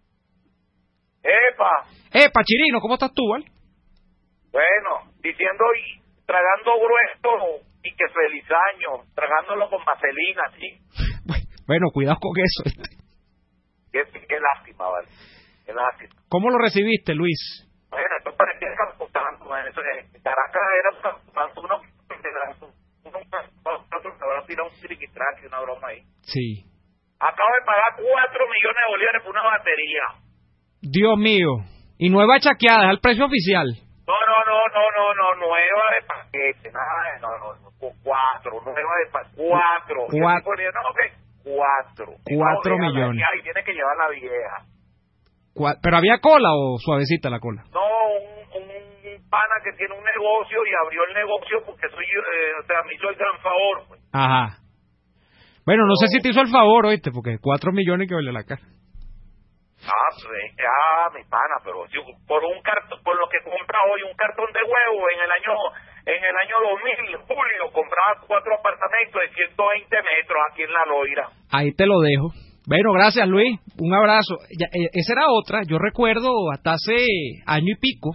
¡Epa! ¡Epa, Chirino! ¿Cómo estás tú, Val? Bueno, diciendo y tragando grueso y que feliz año, tragándolo con vaselina, ¿sí? Bueno, cuidado con eso. Qué, qué lástima, ¿vale? Qué lástima. ¿Cómo lo recibiste, Luis? Bueno, esto parecía Camposanto, Caracas era Camposanto, uno ahora tira un triquitraque, una broma ahí. Sí. Acabo de pagar cuatro millones de bolívares por una batería. Dios mío. Y nueva chaqueada, es el precio oficial. No, no, no, no, no, no, nueva de paquete, nada, no, no, no, cuatro, nueva de paquete, cuatro. Cuatro. No, okay. Cuatro. Cuatro no, millones. Y tiene que llevar la vieja. Cua- ¿Pero había cola o suavecita la cola? No, un, un pana que tiene un negocio y abrió el negocio porque soy, eh, o sea, me hizo el gran favor. Pues. Ajá. Bueno, no, no sé si te hizo el favor, oíste, porque cuatro millones que vale la cara. Ah, pues, ah, mi pana, pero yo, por un cartón, por lo que compra hoy un cartón de huevo en el año en el año dos mil, julio, compraba cuatro apartamentos de ciento veinte metros aquí en La Loira. Ahí te lo dejo. Bueno, gracias, Luis. Un abrazo. Ya, eh, esa era otra. Yo recuerdo hasta hace año y pico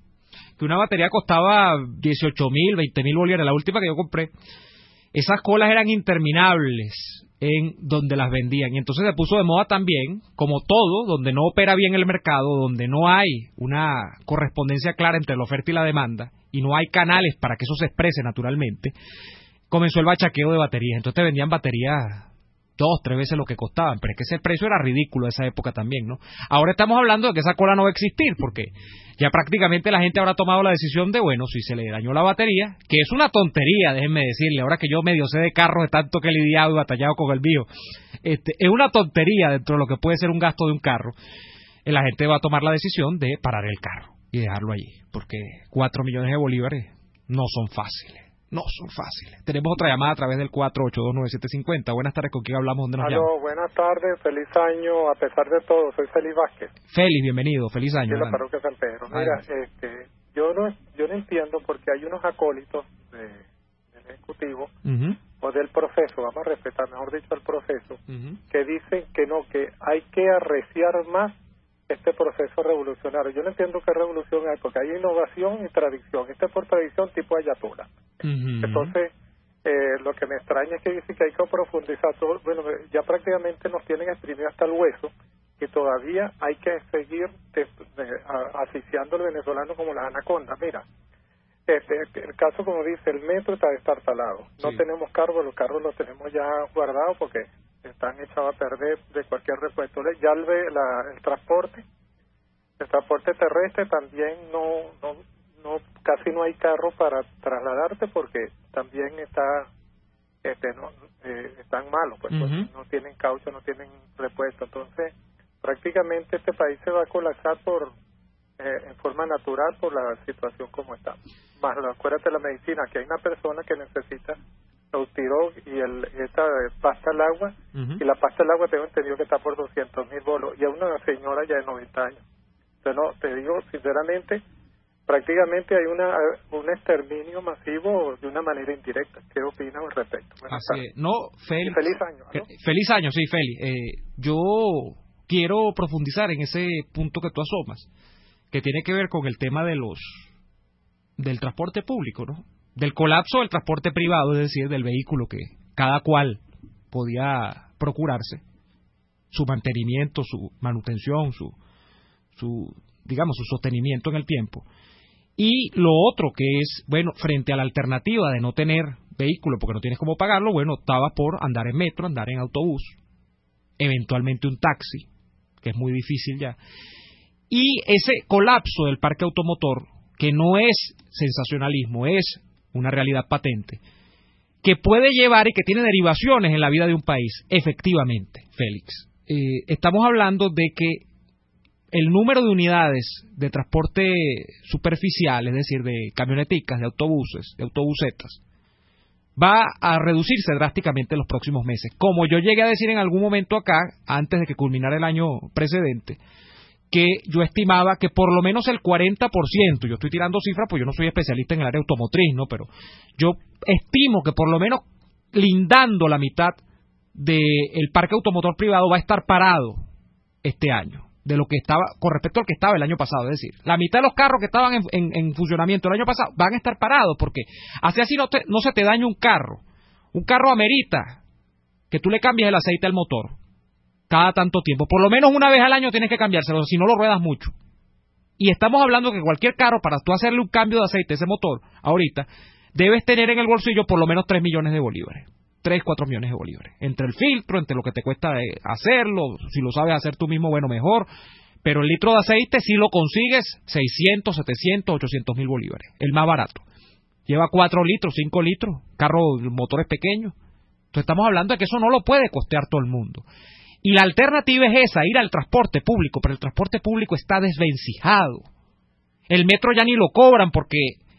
que una batería costaba dieciocho mil, veinte mil bolívares. La última que yo compré. Esas colas eran interminables en donde las vendían. Y entonces se puso de moda también, como todo, donde no opera bien el mercado, donde no hay una correspondencia clara entre la oferta y la demanda, y no hay canales para que eso se exprese naturalmente, comenzó el bachaqueo de baterías. Entonces te vendían baterías dos, tres veces lo que costaban, pero es que ese precio era ridículo de esa época también, ¿no? Ahora estamos hablando de que esa cola no va a existir, porque ya prácticamente la gente habrá tomado la decisión de, bueno, si se le dañó la batería, que es una tontería, déjenme decirle, ahora que yo medio sé de carros de tanto que he lidiado y batallado con el mío, este, es una tontería dentro de lo que puede ser un gasto de un carro, eh, la gente va a tomar la decisión de parar el carro y dejarlo allí, porque cuatro millones de bolívares no son fáciles. No son fáciles. Tenemos otra llamada a través del cuatro ocho dos nueve siete cinco cero. Buenas tardes, ¿con quién hablamos? ¿Dónde nos Aló, llama? buenas tardes, feliz año a pesar de todo. Soy Félix Vázquez. Félix, bienvenido, feliz año. De la parroquia San Pedro. Mira, este, yo no yo no entiendo porque hay unos acólitos de, del Ejecutivo uh-huh. o del proceso, vamos a respetar, mejor dicho, el proceso, uh-huh. que dicen que no, que hay que arreciar más este proceso revolucionario. Yo no entiendo qué revolución hay, porque hay innovación y tradición. Este es por tradición tipo Ayatollah. Uh-huh. Entonces, eh, lo que me extraña es que dicen que hay que profundizar todo. Bueno, ya prácticamente nos tienen exprimido hasta el hueso y todavía hay que seguir de, de, a, asfixiando al venezolano como las anacondas. Mira, este, el caso, como dice, el metro está destartalado. No sí. tenemos carros, los carros los tenemos ya guardados porque están echados a perder de cualquier repuesto. Ya el, la, el transporte, el transporte terrestre también no, no, no, casi no hay carro para trasladarte porque también está, este, no, eh, están malos, pues, uh-huh. pues no tienen caucho, no tienen repuesto. Entonces, prácticamente este país se va a colapsar por, eh, en forma natural por la situación como está. Más, acuérdate de la medicina, que hay una persona que necesita Eutiro y el, esta pasta al agua, uh-huh. y la pasta al agua tengo entendido que está por doscientos mil bolos, y a una señora ya de noventa años. Entonces, no, te digo sinceramente, prácticamente hay una un exterminio masivo de una manera indirecta. ¿Qué opinas al respecto? Así es. No, Félix, feliz año. ¿no? Feliz año, sí, Félix. Eh, yo quiero profundizar en ese punto que tú asomas, que tiene que ver con el tema de los del transporte público, ¿no? Del colapso del transporte privado, es decir, del vehículo que cada cual podía procurarse, su mantenimiento, su manutención, su, su digamos, su sostenimiento en el tiempo. Y lo otro que es, bueno, frente a la alternativa de no tener vehículo porque no tienes cómo pagarlo, bueno, optaba por andar en metro, andar en autobús, eventualmente un taxi, que es muy difícil ya. Y ese colapso del parque automotor, que no es sensacionalismo, es una realidad patente, que puede llevar y que tiene derivaciones en la vida de un país, efectivamente, Félix. Eh, estamos hablando de que el número de unidades de transporte superficial, es decir, de camioneticas, de autobuses, de autobusetas, va a reducirse drásticamente en los próximos meses. Como yo llegué a decir en algún momento acá, antes de que culminara el año precedente, que yo estimaba que por lo menos el cuarenta por ciento, yo estoy tirando cifras, pues yo no soy especialista en el área automotriz, ¿no? Pero yo estimo que por lo menos lindando la mitad del parque automotor privado va a estar parado este año, de lo que estaba, con respecto al que estaba el año pasado. Es decir, la mitad de los carros que estaban en, en, en funcionamiento el año pasado van a estar parados, porque así así no, te, no se te daña un carro. Un carro amerita que tú le cambies el aceite al motor cada tanto tiempo. Por lo menos una vez al año tienes que cambiárselo, si no lo ruedas mucho. Y estamos hablando que cualquier carro, para tú hacerle un cambio de aceite a ese motor, ahorita, debes tener en el bolsillo por lo menos tres millones de bolívares. tres, cuatro millones de bolívares. Entre el filtro, entre lo que te cuesta hacerlo, si lo sabes hacer tú mismo, bueno, mejor. Pero el litro de aceite, si lo consigues, seiscientos, setecientos, ochocientos mil bolívares. El más barato. Lleva cuatro litros, cinco litros, carro, motores pequeños. Entonces estamos hablando de que eso no lo puede costear todo el mundo. Y la alternativa es esa, ir al transporte público, pero el transporte público está desvencijado. El metro ya ni lo cobran porque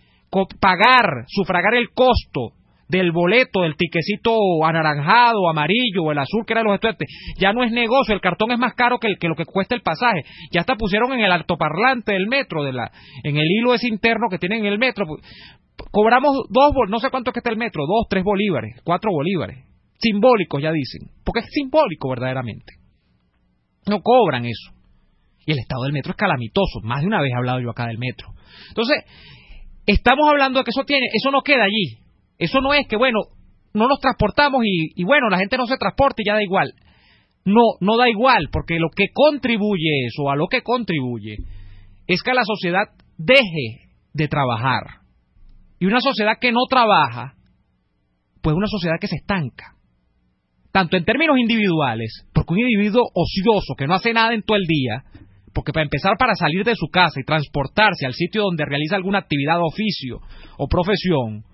pagar, sufragar el costo del boleto, del tiquecito anaranjado, amarillo o el azul que era de los estudiantes, ya no es negocio, el cartón es más caro que, el, que lo que cuesta el pasaje. Ya hasta pusieron en el altoparlante del metro, de la, en el hilo ese interno que tienen en el metro, cobramos dos, no sé cuánto es que está el metro, dos, tres bolívares, cuatro bolívares. Simbólicos, ya dicen, porque es simbólico verdaderamente. No cobran eso. Y el estado del metro es calamitoso. Más de una vez he hablado yo acá del metro. Entonces, estamos hablando de que eso tiene, eso no queda allí. Eso no es que, bueno, no nos transportamos y, y bueno, la gente no se transporta y ya da igual. No, no da igual, porque lo que contribuye eso, a lo que contribuye, es que la sociedad deje de trabajar. Y una sociedad que no trabaja, pues una sociedad que se estanca. Tanto en términos individuales, porque un individuo ocioso que no hace nada en todo el día, porque para empezar, para salir de su casa y transportarse al sitio donde realiza alguna actividad, oficio o profesión,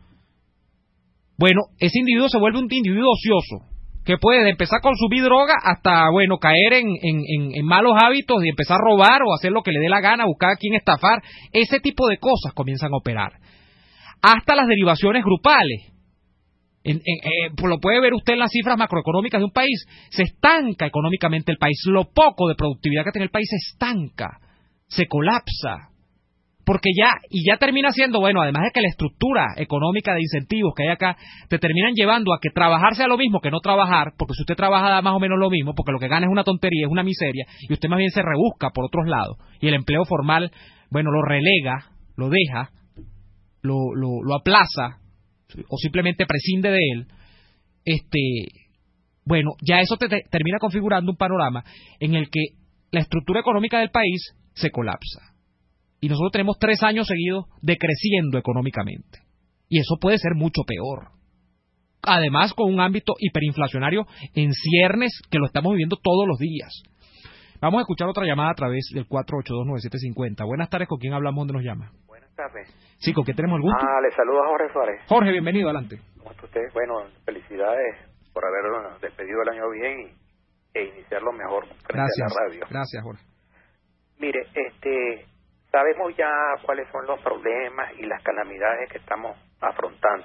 bueno, ese individuo se vuelve un individuo ocioso, que puede empezar a consumir droga hasta, bueno, caer en, en, en, en malos hábitos y empezar a robar o hacer lo que le dé la gana, buscar a quien estafar. Ese tipo de cosas comienzan a operar. Hasta las derivaciones grupales. En, en, eh, pues lo puede ver usted en las cifras macroeconómicas de un país. Se estanca económicamente el país. Lo poco de productividad que tiene el país se estanca, se colapsa, porque ya, y ya termina siendo, bueno, además de que la estructura económica de incentivos que hay acá te terminan llevando a que trabajar sea lo mismo que no trabajar, porque si usted trabaja da más o menos lo mismo, porque lo que gana es una tontería, es una miseria, y usted más bien se rebusca por otros lados, y el empleo formal, bueno, lo relega, lo deja, lo, lo, lo aplaza, o simplemente prescinde de él. Este, bueno, ya eso te, te termina configurando un panorama en el que la estructura económica del país se colapsa. Y nosotros tenemos tres años seguidos decreciendo económicamente. Y eso puede ser mucho peor. Además, con un ámbito hiperinflacionario en ciernes que lo estamos viviendo todos los días. Vamos a escuchar otra llamada a través del cuatro ocho dos nueve siete cinco cero. Buenas tardes, ¿con quién hablamos? ¿Dónde nos llama? Buenas tardes. Sí, ¿con qué tenemos el gusto? Ah, le saludo a Jorge Suárez. Jorge, bienvenido, adelante. ¿Cómo está usted? Bueno, felicidades por haber despedido el año bien y, e iniciarlo mejor frente gracias, a la radio. Gracias, Jorge. Mire, este, sabemos ya cuáles son los problemas y las calamidades que estamos afrontando.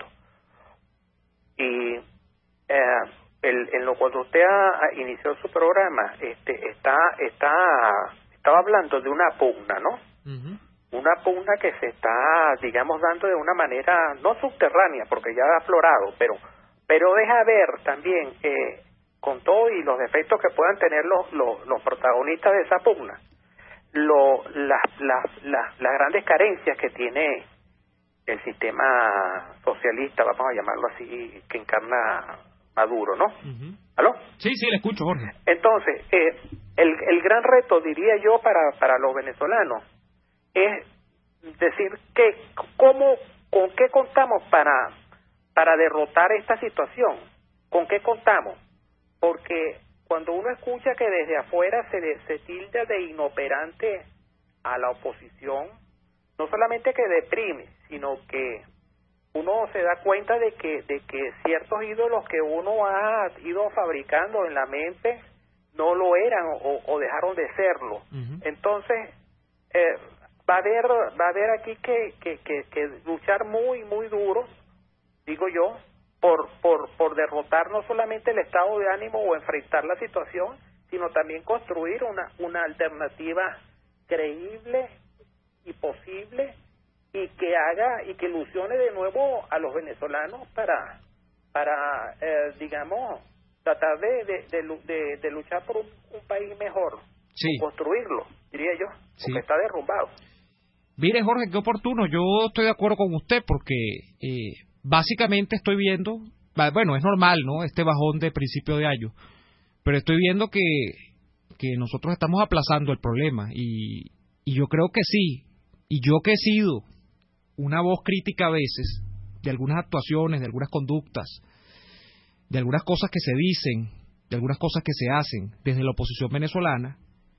Y eh, el, en lo cuando usted ha, inició su programa, este, está, está, estaba hablando de una pugna, ¿no? Uh-huh. una pugna que se está, digamos, dando de una manera no subterránea, porque ya ha aflorado, pero pero deja ver también, eh, con todo y los defectos que puedan tener los los, los protagonistas de esa pugna, lo, las, las, las, las grandes carencias que tiene el sistema socialista, vamos a llamarlo así, que encarna Maduro, ¿no? Uh-huh. ¿Aló? Sí, sí, le escucho, Jorge. Entonces, eh, el, el gran reto, diría yo, para, para los venezolanos, es decir, que cómo, con qué contamos para, para derrotar esta situación, con qué contamos, porque cuando uno escucha que desde afuera se, le, se tilda de inoperante a la oposición, no solamente que deprime, sino que uno se da cuenta de que de que ciertos ídolos que uno ha ido fabricando en la mente no lo eran o, o dejaron de serlo. Uh-huh. Entonces eh, va a haber va a haber aquí que, que, que, que luchar muy muy duro, digo yo, por por por derrotar no solamente el estado de ánimo o enfrentar la situación, sino también construir una una alternativa creíble y posible, y que haga y que ilusione de nuevo a los venezolanos para para eh, digamos tratar de de, de, de, de luchar por un, un país mejor, sí. construirlo, diría yo, porque sí. está derrumbado. Mire, Jorge, qué oportuno. Yo estoy de acuerdo con usted porque eh, básicamente estoy viendo, bueno, es normal, ¿no?, este bajón de principio de año, pero estoy viendo que que nosotros estamos aplazando el problema y y yo creo que sí. Y yo que he sido una voz crítica a veces de algunas actuaciones, de algunas conductas, de algunas cosas que se dicen, de algunas cosas que se hacen desde la oposición venezolana,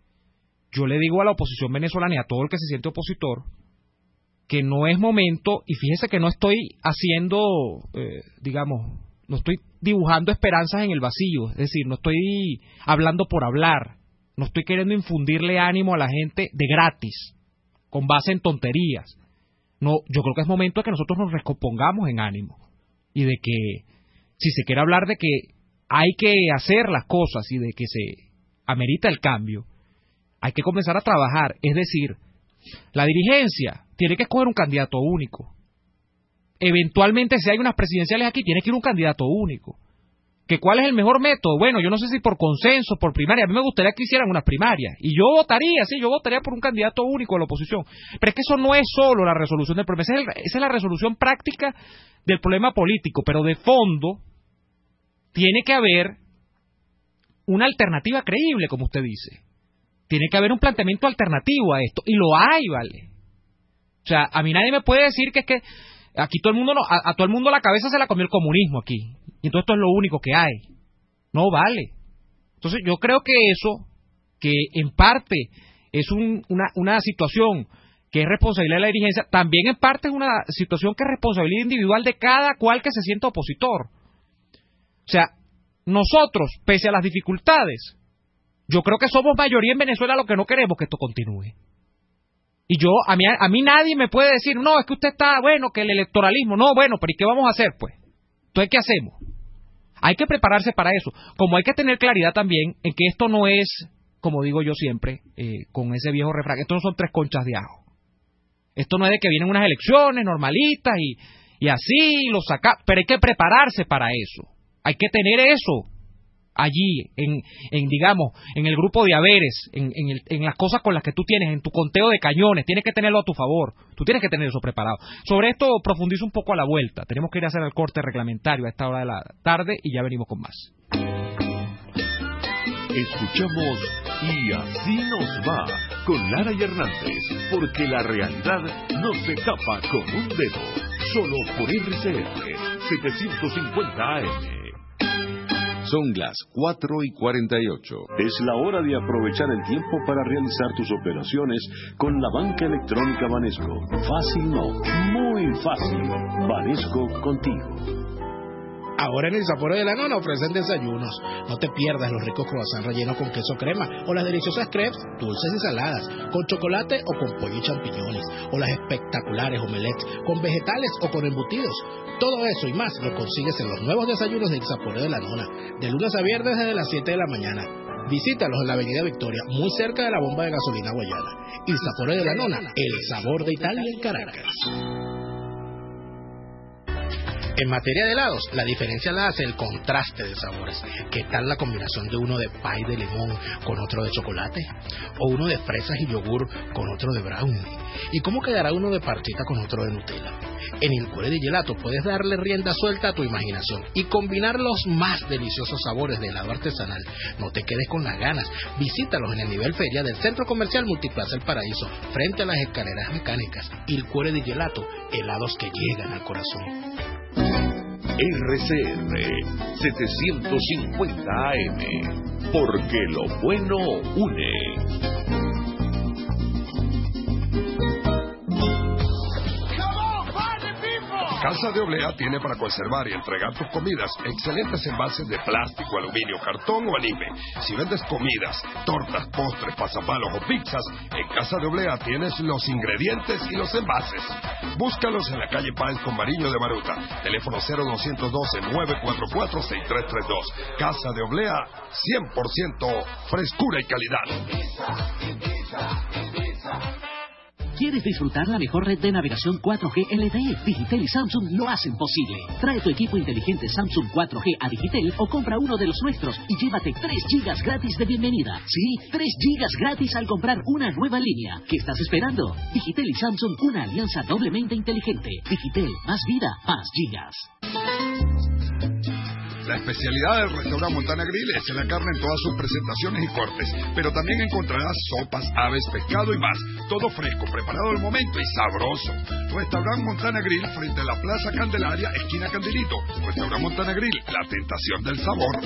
yo le digo a la oposición venezolana y a todo el que se siente opositor que no es momento, y fíjese que no estoy haciendo, eh, digamos, no estoy dibujando esperanzas en el vacío, es decir, no estoy hablando por hablar, no estoy queriendo infundirle ánimo a la gente de gratis, con base en tonterías. No, yo creo que es momento de que nosotros nos recompongamos en ánimo y de que, si se quiere hablar de que hay que hacer las cosas y de que se amerita el cambio, hay que comenzar a trabajar. Es decir, la dirigencia tiene que escoger un candidato único. Eventualmente, si hay unas presidenciales aquí, tiene que ir un candidato único. ¿Que cuál es el mejor método? Bueno, yo no sé si por consenso, por primaria. A mí me gustaría que hicieran unas primarias. Y yo votaría, sí, yo votaría por un candidato único de la oposición. Pero es que eso no es solo la resolución del problema. Esa es, el, esa es la resolución práctica del problema político. Pero de fondo, tiene que haber una alternativa creíble, como usted dice. Tiene que haber un planteamiento alternativo a esto. Y lo hay, ¿vale? O sea, a mí nadie me puede decir que es que aquí todo el mundo, no, a, a todo el mundo la cabeza se la comió el comunismo aquí. Y entonces esto es lo único que hay. No vale. Entonces yo creo que eso, que en parte es un, una, una situación que es responsabilidad de la dirigencia, también en parte es una situación que es responsabilidad individual de cada cual que se sienta opositor. O sea, nosotros, pese a las dificultades, yo creo que somos mayoría en Venezuela lo que no queremos que esto continúe. Y yo, a mí, a mí nadie me puede decir, no, es que usted está, bueno, que el electoralismo, no, bueno, pero ¿y qué vamos a hacer, pues? Entonces, ¿qué hacemos? Hay que prepararse para eso. Como hay que tener claridad también en que esto no es, como digo yo siempre, eh, con ese viejo refrán, esto no son tres conchas de ajo. Esto no es de que vienen unas elecciones normalitas y, y así lo saca, pero hay que prepararse para eso. Hay que tener eso allí, en, en digamos, en el grupo de haberes, en, en, el, en las cosas con las que tú tienes, en tu conteo de cañones, tienes que tenerlo a tu favor, tú tienes que tener eso preparado. Sobre esto profundizo un poco a la vuelta, tenemos que ir a hacer el corte reglamentario a esta hora de la tarde y ya venimos con más. Escuchamos Y así nos va con Lara y Hernández, porque la realidad no se escapa con un dedo, solo por R C R setecientos cincuenta A M. Son las cuatro y cuarenta y ocho. Es la hora de aprovechar el tiempo para realizar tus operaciones con la banca electrónica Banesco. Fácil no, muy fácil. Banesco contigo. Ahora en el Zapore de la Nona ofrecen desayunos. No te pierdas los ricos croissants rellenos con queso crema, o las deliciosas crepes dulces y saladas, con chocolate o con pollo y champiñones, o las espectaculares omelettes con vegetales o con embutidos. Todo eso y más lo consigues en los nuevos desayunos del Zapore de la Nona, de lunes a viernes desde las siete de la mañana. Visítalos en la Avenida Victoria, muy cerca de la bomba de gasolina Guayana. Il Sapore de la Nona, el sabor de Italia en Caracas. En materia de helados, la diferencia la hace el contraste de sabores. ¿Qué tal la combinación de uno de pie de limón con otro de chocolate? ¿O uno de fresas y yogur con otro de brownie? ¿Y cómo quedará uno de parchita con otro de Nutella? En Il Cuore di Gelato puedes darle rienda suelta a tu imaginación y combinar los más deliciosos sabores de helado artesanal. No te quedes con las ganas. Visítalos en el nivel feria del Centro Comercial Multiplaza El Paraíso, frente a las escaleras mecánicas. Il Cuore di Gelato, helados que llegan al corazón. R C R setecientos cincuenta A M, porque lo bueno une. Casa de Oblea tiene para conservar y entregar tus comidas excelentes envases de plástico, aluminio, cartón o anime. Si vendes comidas, tortas, postres, pasapalos o pizzas, en Casa de Oblea tienes los ingredientes y los envases. Búscalos en la calle Páez con Mariño de Baruta. Teléfono cero dos uno dos, nueve cuatro cuatro, seis tres tres dos. Casa de Oblea, cien por ciento frescura y calidad. ¿Quieres disfrutar la mejor red de navegación cuatro G L T E? Digitel y Samsung lo hacen posible. Trae tu equipo inteligente Samsung cuatro G a Digitel o compra uno de los nuestros y llévate tres gigas gratis de bienvenida. Sí, tres gigas gratis al comprar una nueva línea. ¿Qué estás esperando? Digitel y Samsung, una alianza doblemente inteligente. Digitel, más vida, más gigas. La especialidad del restaurante Montana Grill es la carne en todas sus presentaciones y cortes, pero también encontrarás sopas, aves, pescado y más. Todo fresco, preparado al momento y sabroso. Restaurante Montana Grill frente a la Plaza Candelaria, esquina Candilito. Restaurante Montana Grill, la tentación del sabor.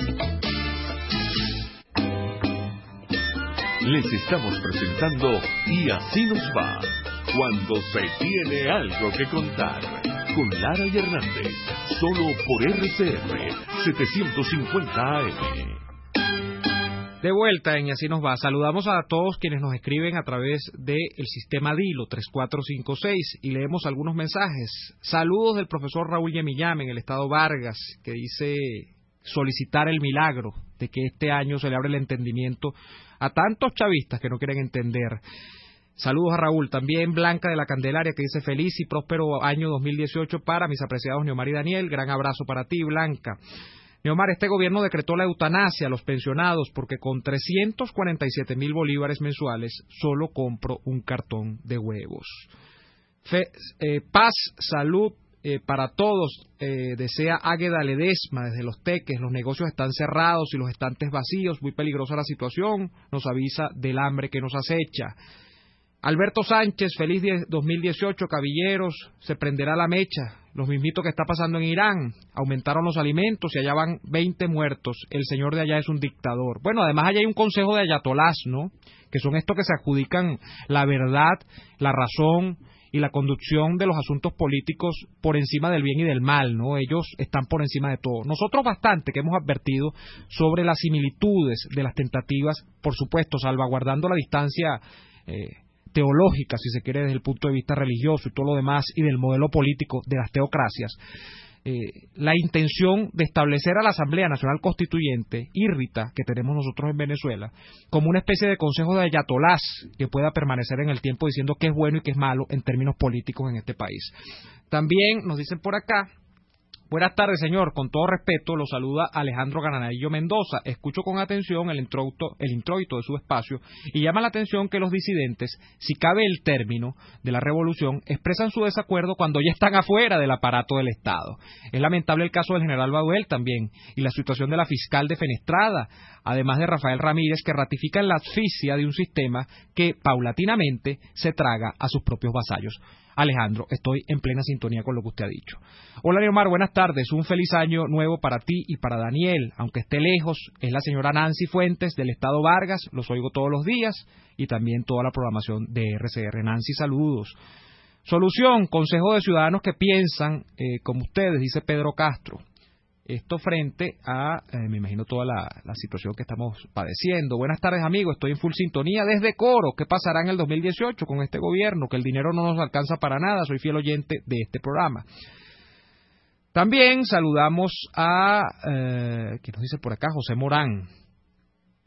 Les estamos presentando Y así nos va, cuando se tiene algo que contar. Con Lara y Hernández, solo por R C R setecientos cincuenta A M. De vuelta en Y así nos va. Saludamos a todos quienes nos escriben a través del sistema Dilo tres cuatro cinco seis y leemos algunos mensajes. Saludos del profesor Raúl Yemillame en el estado Vargas, que dice solicitar el milagro de que este año se le abre el entendimiento a tantos chavistas que no quieren entender. Saludos a Raúl. También Blanca de la Candelaria, que dice feliz y próspero año dos mil dieciocho para mis apreciados Neomar y Daniel. Gran abrazo para ti, Blanca. Neomar, este gobierno decretó la eutanasia a los pensionados porque con trescientos cuarenta y siete mil bolívares mensuales solo compro un cartón de huevos. Fe, eh, paz, salud eh, para todos, eh, desea Águeda Ledesma desde Los Teques. Los negocios están cerrados y los estantes vacíos, muy peligrosa la situación, nos avisa del hambre que nos acecha. Alberto Sánchez, feliz dos mil dieciocho, cabilleros, se prenderá la mecha, los mismitos que está pasando en Irán, aumentaron los alimentos y allá van veinte muertos, el señor de allá es un dictador. Bueno, además allá hay un consejo de ayatolás, ¿no?, que son estos que se adjudican la verdad, la razón y la conducción de los asuntos políticos por encima del bien y del mal, ¿no? Ellos están por encima de todo. Nosotros bastante que hemos advertido sobre las similitudes de las tentativas, por supuesto, salvaguardando la distancia eh, teológica, si se quiere, desde el punto de vista religioso y todo lo demás, y del modelo político de las teocracias. Eh, la intención de establecer a la Asamblea Nacional Constituyente, írrita, que tenemos nosotros en Venezuela, como una especie de consejo de ayatolás que pueda permanecer en el tiempo diciendo qué es bueno y qué es malo en términos políticos en este país. También nos dicen por acá: buenas tardes, señor. Con todo respeto, lo saluda Alejandro Granadillo Mendoza. Escucho con atención el introito, el introito de su espacio y llama la atención que los disidentes, si cabe el término, de la revolución, expresan su desacuerdo cuando ya están afuera del aparato del Estado. Es lamentable el caso del general Baduel también y la situación de la fiscal defenestrada, además de Rafael Ramírez, que ratifican la asfixia de un sistema que paulatinamente se traga a sus propios vasallos. Alejandro, estoy en plena sintonía con lo que usted ha dicho. Hola, Neomar, buenas tardes. Un feliz año nuevo para ti y para Daniel. Aunque esté lejos, es la señora Nancy Fuentes del Estado Vargas. Los oigo todos los días y también toda la programación de R C R. Nancy, saludos. Solución, consejo de ciudadanos que piensan eh, como ustedes, dice Pedro Castro. Esto frente a, eh, me imagino, toda la, la situación que estamos padeciendo. Buenas tardes, amigos. Estoy en full sintonía desde Coro. ¿Qué pasará en el dos mil dieciocho con este gobierno? Que el dinero no nos alcanza para nada. Soy fiel oyente de este programa. También saludamos a, eh, ¿qué nos dice por acá? José Morán.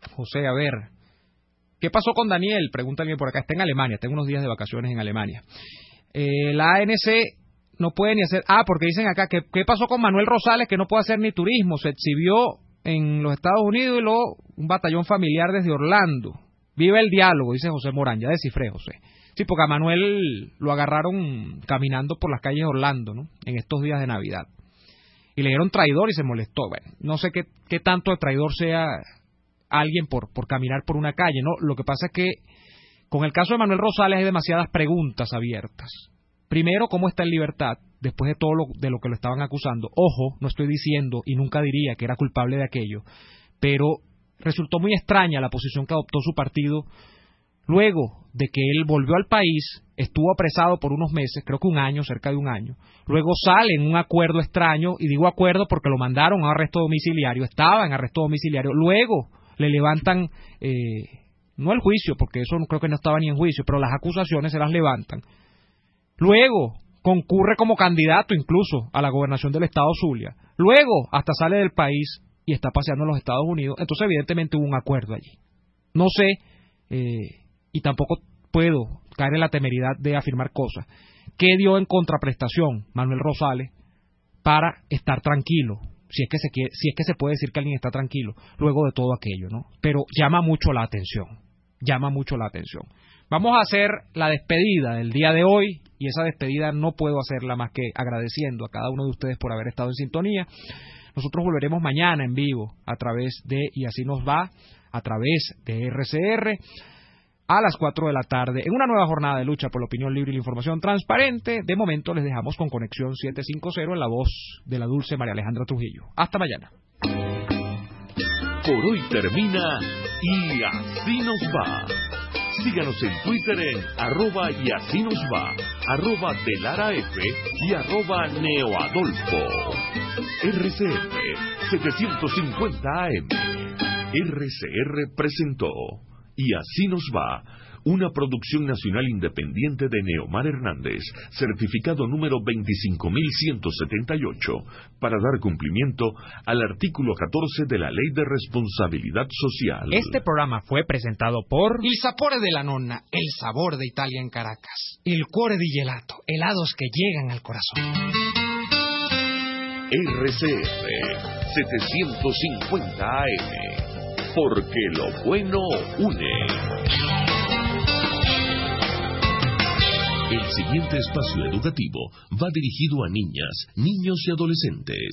José, a ver, ¿qué pasó con Daniel? Pregunta alguien por acá. Está en Alemania, tengo unos días de vacaciones en Alemania. Eh, la A N C no puede ni hacer... Ah, porque dicen acá, que ¿qué pasó con Manuel Rosales, que no puede hacer ni turismo? Se exhibió en los Estados Unidos y luego un batallón familiar desde Orlando. Vive el diálogo, dice José Morán. Ya descifré, José. Sí, porque a Manuel lo agarraron caminando por las calles de Orlando, ¿no? En estos días de Navidad. Y le dieron traidor y se molestó. Bueno, no sé qué, qué tanto de traidor sea alguien por, por caminar por una calle, ¿no? Lo que pasa es que con el caso de Manuel Rosales hay demasiadas preguntas abiertas. Primero, ¿cómo está en libertad después de todo lo, de lo que lo estaban acusando? Ojo, no estoy diciendo y nunca diría que era culpable de aquello, pero resultó muy extraña la posición que adoptó su partido luego de que él volvió al país, estuvo apresado por unos meses, creo que un año, cerca de un año. Luego sale en un acuerdo extraño, y digo acuerdo porque lo mandaron a arresto domiciliario, estaba en arresto domiciliario. Luego le levantan, eh, no el juicio, porque eso no, creo que no estaba ni en juicio, pero las acusaciones se las levantan. Luego concurre como candidato incluso a la gobernación del estado Zulia. Luego hasta sale del país y está paseando en los Estados Unidos. Entonces evidentemente hubo un acuerdo allí. No sé, eh, y tampoco puedo caer en la temeridad de afirmar cosas. ¿Qué dio en contraprestación Manuel Rosales para estar tranquilo? Si es que se quiere, si es que se puede decir que alguien está tranquilo luego de todo aquello, ¿no? Pero llama mucho la atención. Llama mucho la atención. Vamos a hacer la despedida del día de hoy, y esa despedida no puedo hacerla más que agradeciendo a cada uno de ustedes por haber estado en sintonía. Nosotros volveremos mañana en vivo a través de Y Así Nos Va, a través de R C R, a las cuatro de la tarde, en una nueva jornada de lucha por la opinión libre y la información transparente. De momento les dejamos con Conexión setecientos cincuenta en la voz de la dulce María Alejandra Trujillo. Hasta mañana. Por hoy termina Y Así Nos Va. Síganos en Twitter en arroba y así nos va, arroba Delara F y arroba Neoadolfo. R C R setecientos cincuenta A M. R C R presentó Y Así Nos Va, una producción nacional independiente de Neomar Hernández, certificado número veinticinco mil ciento setenta y ocho, para dar cumplimiento al artículo catorce de la Ley de Responsabilidad Social. Este programa fue presentado por Il Sapore de la Nonna, el sabor de Italia en Caracas. Il Cuore di Gelato, helados que llegan al corazón. R C R setecientos cincuenta A M, porque lo bueno une. El siguiente espacio educativo va dirigido a niñas, niños y adolescentes.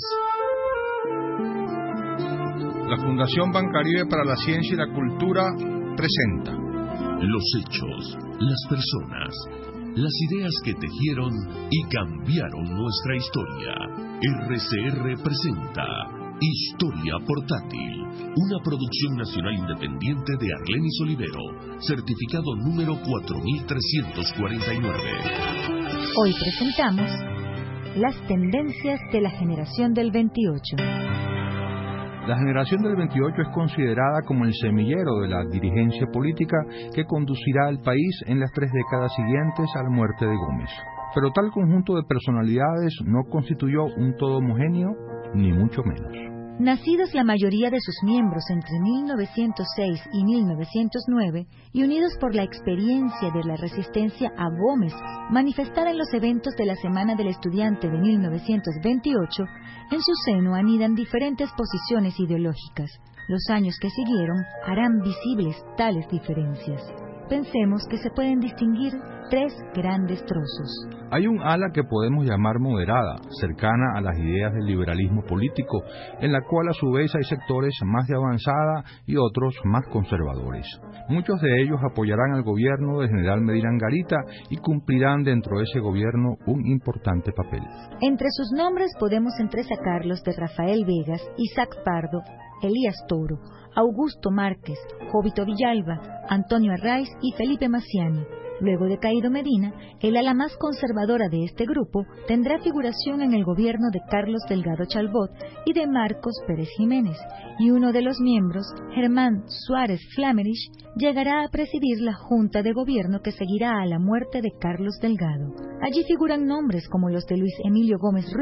La Fundación Bancaribe para la Ciencia y la Cultura presenta los hechos, las personas, las ideas que tejieron y cambiaron nuestra historia. R C R presenta Historia Portátil, una producción nacional independiente de Arlenis Olivero, certificado número cuatro mil trescientos cuarenta y nueve. Hoy presentamos las tendencias de la generación del veintiocho. La generación del veintiocho es considerada como el semillero de la dirigencia política que conducirá al país en las tres décadas siguientes a la muerte de Gómez. Pero tal conjunto de personalidades no constituyó un todo homogéneo, ni mucho menos. Nacidos la mayoría de sus miembros entre mil novecientos seis y mil novecientos nueve y unidos por la experiencia de la resistencia a Gómez manifestada en los eventos de la Semana del Estudiante de mil novecientos veintiocho, en su seno anidan diferentes posiciones ideológicas. Los años que siguieron harán visibles tales diferencias. Pensemos que se pueden distinguir tres grandes trozos. Hay un ala que podemos llamar moderada, cercana a las ideas del liberalismo político, en la cual a su vez hay sectores más de avanzada y otros más conservadores. Muchos de ellos apoyarán al gobierno del general Medina Angarita y cumplirán dentro de ese gobierno un importante papel. Entre sus nombres podemos entresacar los de Rafael Vegas, Isaac Pardo, Elías Toro, Augusto Márquez, Jovito Villalba, Antonio Arraiz y Felipe Maciani. Luego de caído Medina, el ala más conservadora de este grupo tendrá figuración en el gobierno de Carlos Delgado Chalbot y de Marcos Pérez Jiménez, y uno de los miembros, Germán Suárez Flamerich, llegará a presidir la Junta de Gobierno que seguirá a la muerte de Carlos Delgado. Allí figuran nombres como los de Luis Emilio Gómez Ruiz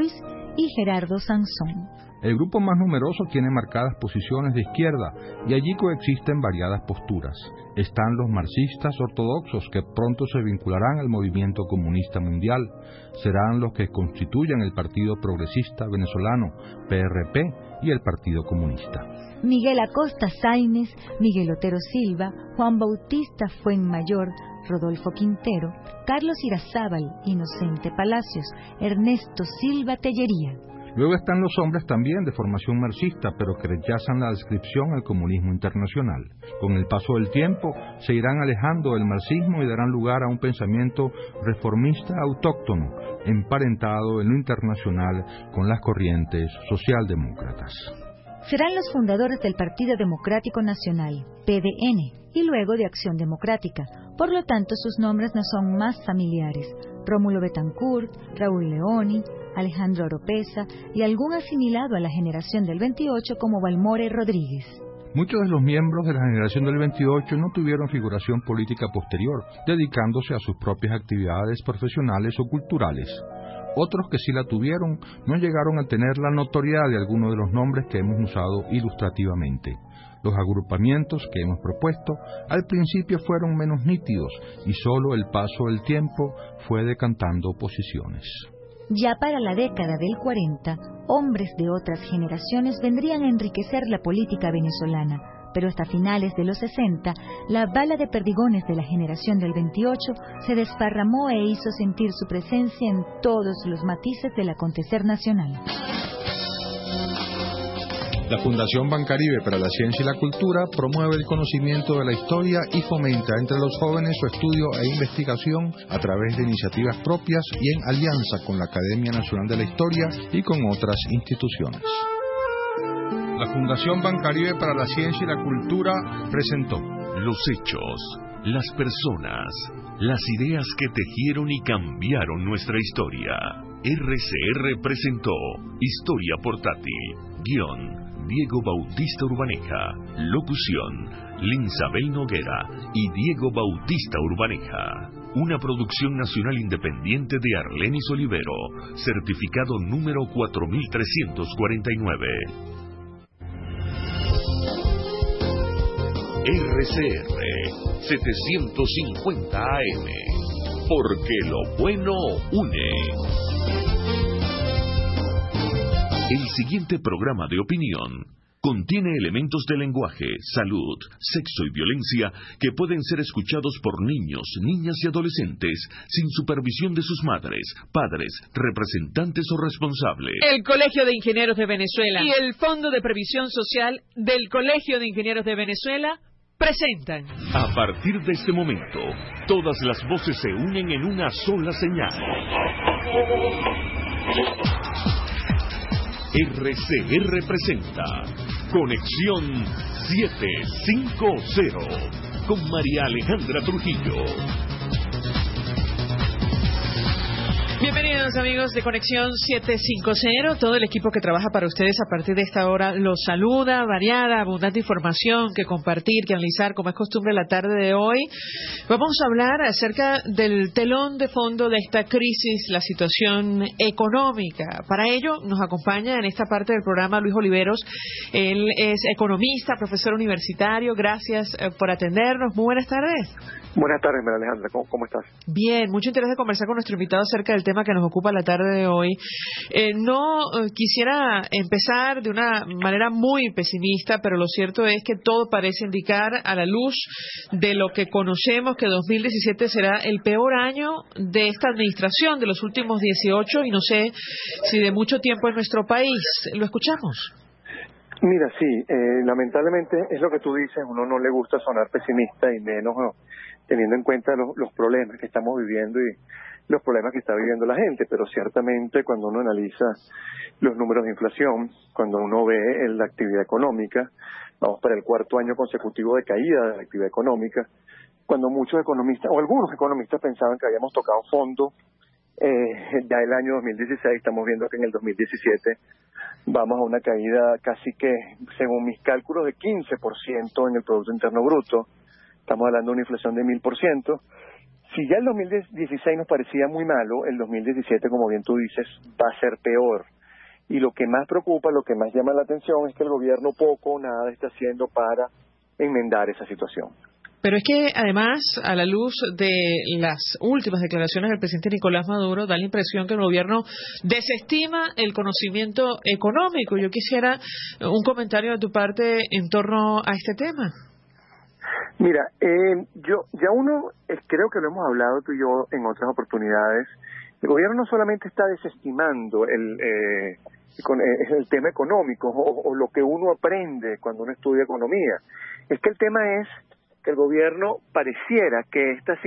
y Gerardo Sansón. El grupo más numeroso tiene marcadas posiciones de izquierda y allí coexisten variadas posturas. Están los marxistas ortodoxos que pronto se vincularán al movimiento comunista mundial. Serán los que constituyan el Partido Progresista Venezolano, P R P, y el Partido Comunista. Miguel Acosta Sáenz, Miguel Otero Silva, Juan Bautista Fuenmayor, Rodolfo Quintero, Carlos Irazábal, Inocente Palacios, Ernesto Silva Tellería. Luego están los hombres también de formación marxista, pero que rechazan la adscripción al comunismo internacional. Con el paso del tiempo, se irán alejando del marxismo y darán lugar a un pensamiento reformista autóctono, emparentado en lo internacional con las corrientes socialdemócratas. Serán los fundadores del Partido Democrático Nacional, P D N, y luego de Acción Democrática. Por lo tanto, sus nombres no son más familiares. Rómulo Betancourt, Raúl Leoni, Alejandro Oropesa y algún asimilado a la generación del veintiocho como Balmore Rodríguez. Muchos de los miembros de la generación del veintiocho no tuvieron figuración política posterior, dedicándose a sus propias actividades profesionales o culturales. Otros que sí la tuvieron no llegaron a tener la notoriedad de algunos de los nombres que hemos usado ilustrativamente. Los agrupamientos que hemos propuesto al principio fueron menos nítidos y solo el paso del tiempo fue decantando posiciones. Ya para la década del cuarenta, hombres de otras generaciones vendrían a enriquecer la política venezolana, pero hasta finales de los sesenta, la bala de perdigones de la generación del veintiocho se desparramó e hizo sentir su presencia en todos los matices del acontecer nacional. La Fundación Bancaribe para la Ciencia y la Cultura promueve el conocimiento de la historia y fomenta entre los jóvenes su estudio e investigación a través de iniciativas propias y en alianza con la Academia Nacional de la Historia y con otras instituciones. La Fundación Bancaribe para la Ciencia y la Cultura presentó los hechos, las personas, las ideas que tejieron y cambiaron nuestra historia. R C R presentó Historia Portátil, guión Diego Bautista Urbaneja, locución Linsabel Noguera y Diego Bautista Urbaneja. Una producción nacional independiente de Arlenis Olivero, certificado número cuatro mil trescientos cuarenta y nueve. R C R setecientos cincuenta A M, porque lo bueno une. El siguiente programa de opinión contiene elementos de lenguaje, salud, sexo y violencia que pueden ser escuchados por niños, niñas y adolescentes sin supervisión de sus madres, padres, representantes o responsables. El Colegio de Ingenieros de Venezuela y el Fondo de Previsión Social del Colegio de Ingenieros de Venezuela presentan. A partir de este momento, todas las voces se unen en una sola señal. R C R presenta Conexión setecientos cincuenta con María Alejandra Trujillo. Bienvenidos amigos de Conexión setecientos cincuenta, todo el equipo que trabaja para ustedes a partir de esta hora los saluda, variada, abundante información que compartir, que analizar como es costumbre la tarde de hoy. Vamos a hablar acerca del telón de fondo de esta crisis, la situación económica. Para ello nos acompaña en esta parte del programa Luis Oliveros, él es economista, profesor universitario, gracias por atendernos, muy buenas tardes. Buenas tardes, María Alejandra, ¿Cómo, ¿cómo estás? Bien, mucho interés de conversar con nuestro invitado acerca del tema que nos ocupa la tarde de hoy. Eh, no eh, quisiera empezar de una manera muy pesimista, pero lo cierto es que todo parece indicar, a la luz de lo que conocemos, que dos mil diecisiete será el peor año de esta administración, de los últimos dieciocho, y no sé si de mucho tiempo en nuestro país. ¿Lo escuchamos? Mira, sí, eh, lamentablemente es lo que tú dices, uno no le gusta sonar pesimista y menos no, teniendo en cuenta los, los problemas que estamos viviendo y los problemas que está viviendo la gente, pero ciertamente cuando uno analiza los números de inflación, cuando uno ve la actividad económica, vamos para el cuarto año consecutivo de caída de la actividad económica, cuando muchos economistas, o algunos economistas pensaban que habíamos tocado fondo, eh, ya el año dos mil dieciséis, estamos viendo que en el dos mil diecisiete vamos a una caída casi que, según mis cálculos, de quince por ciento en el Producto Interno Bruto. Estamos hablando de una inflación de mil por ciento. Si ya el dos mil dieciséis nos parecía muy malo, el dos mil diecisiete, como bien tú dices, va a ser peor. y lo que más preocupa, lo que más llama la atención es que el gobierno poco o nada está haciendo para enmendar esa situación. Pero es que, además, a la luz de las últimas declaraciones del presidente Nicolás Maduro, da la impresión que el gobierno desestima el conocimiento económico. Yo quisiera un comentario de tu parte en torno a este tema. Mira, eh, yo ya uno, eh, creo que lo hemos hablado tú y yo en otras oportunidades, el gobierno no solamente está desestimando el, eh, con, eh, el tema económico o, o lo que uno aprende cuando uno estudia economía, es que el tema es que el gobierno pareciera que esta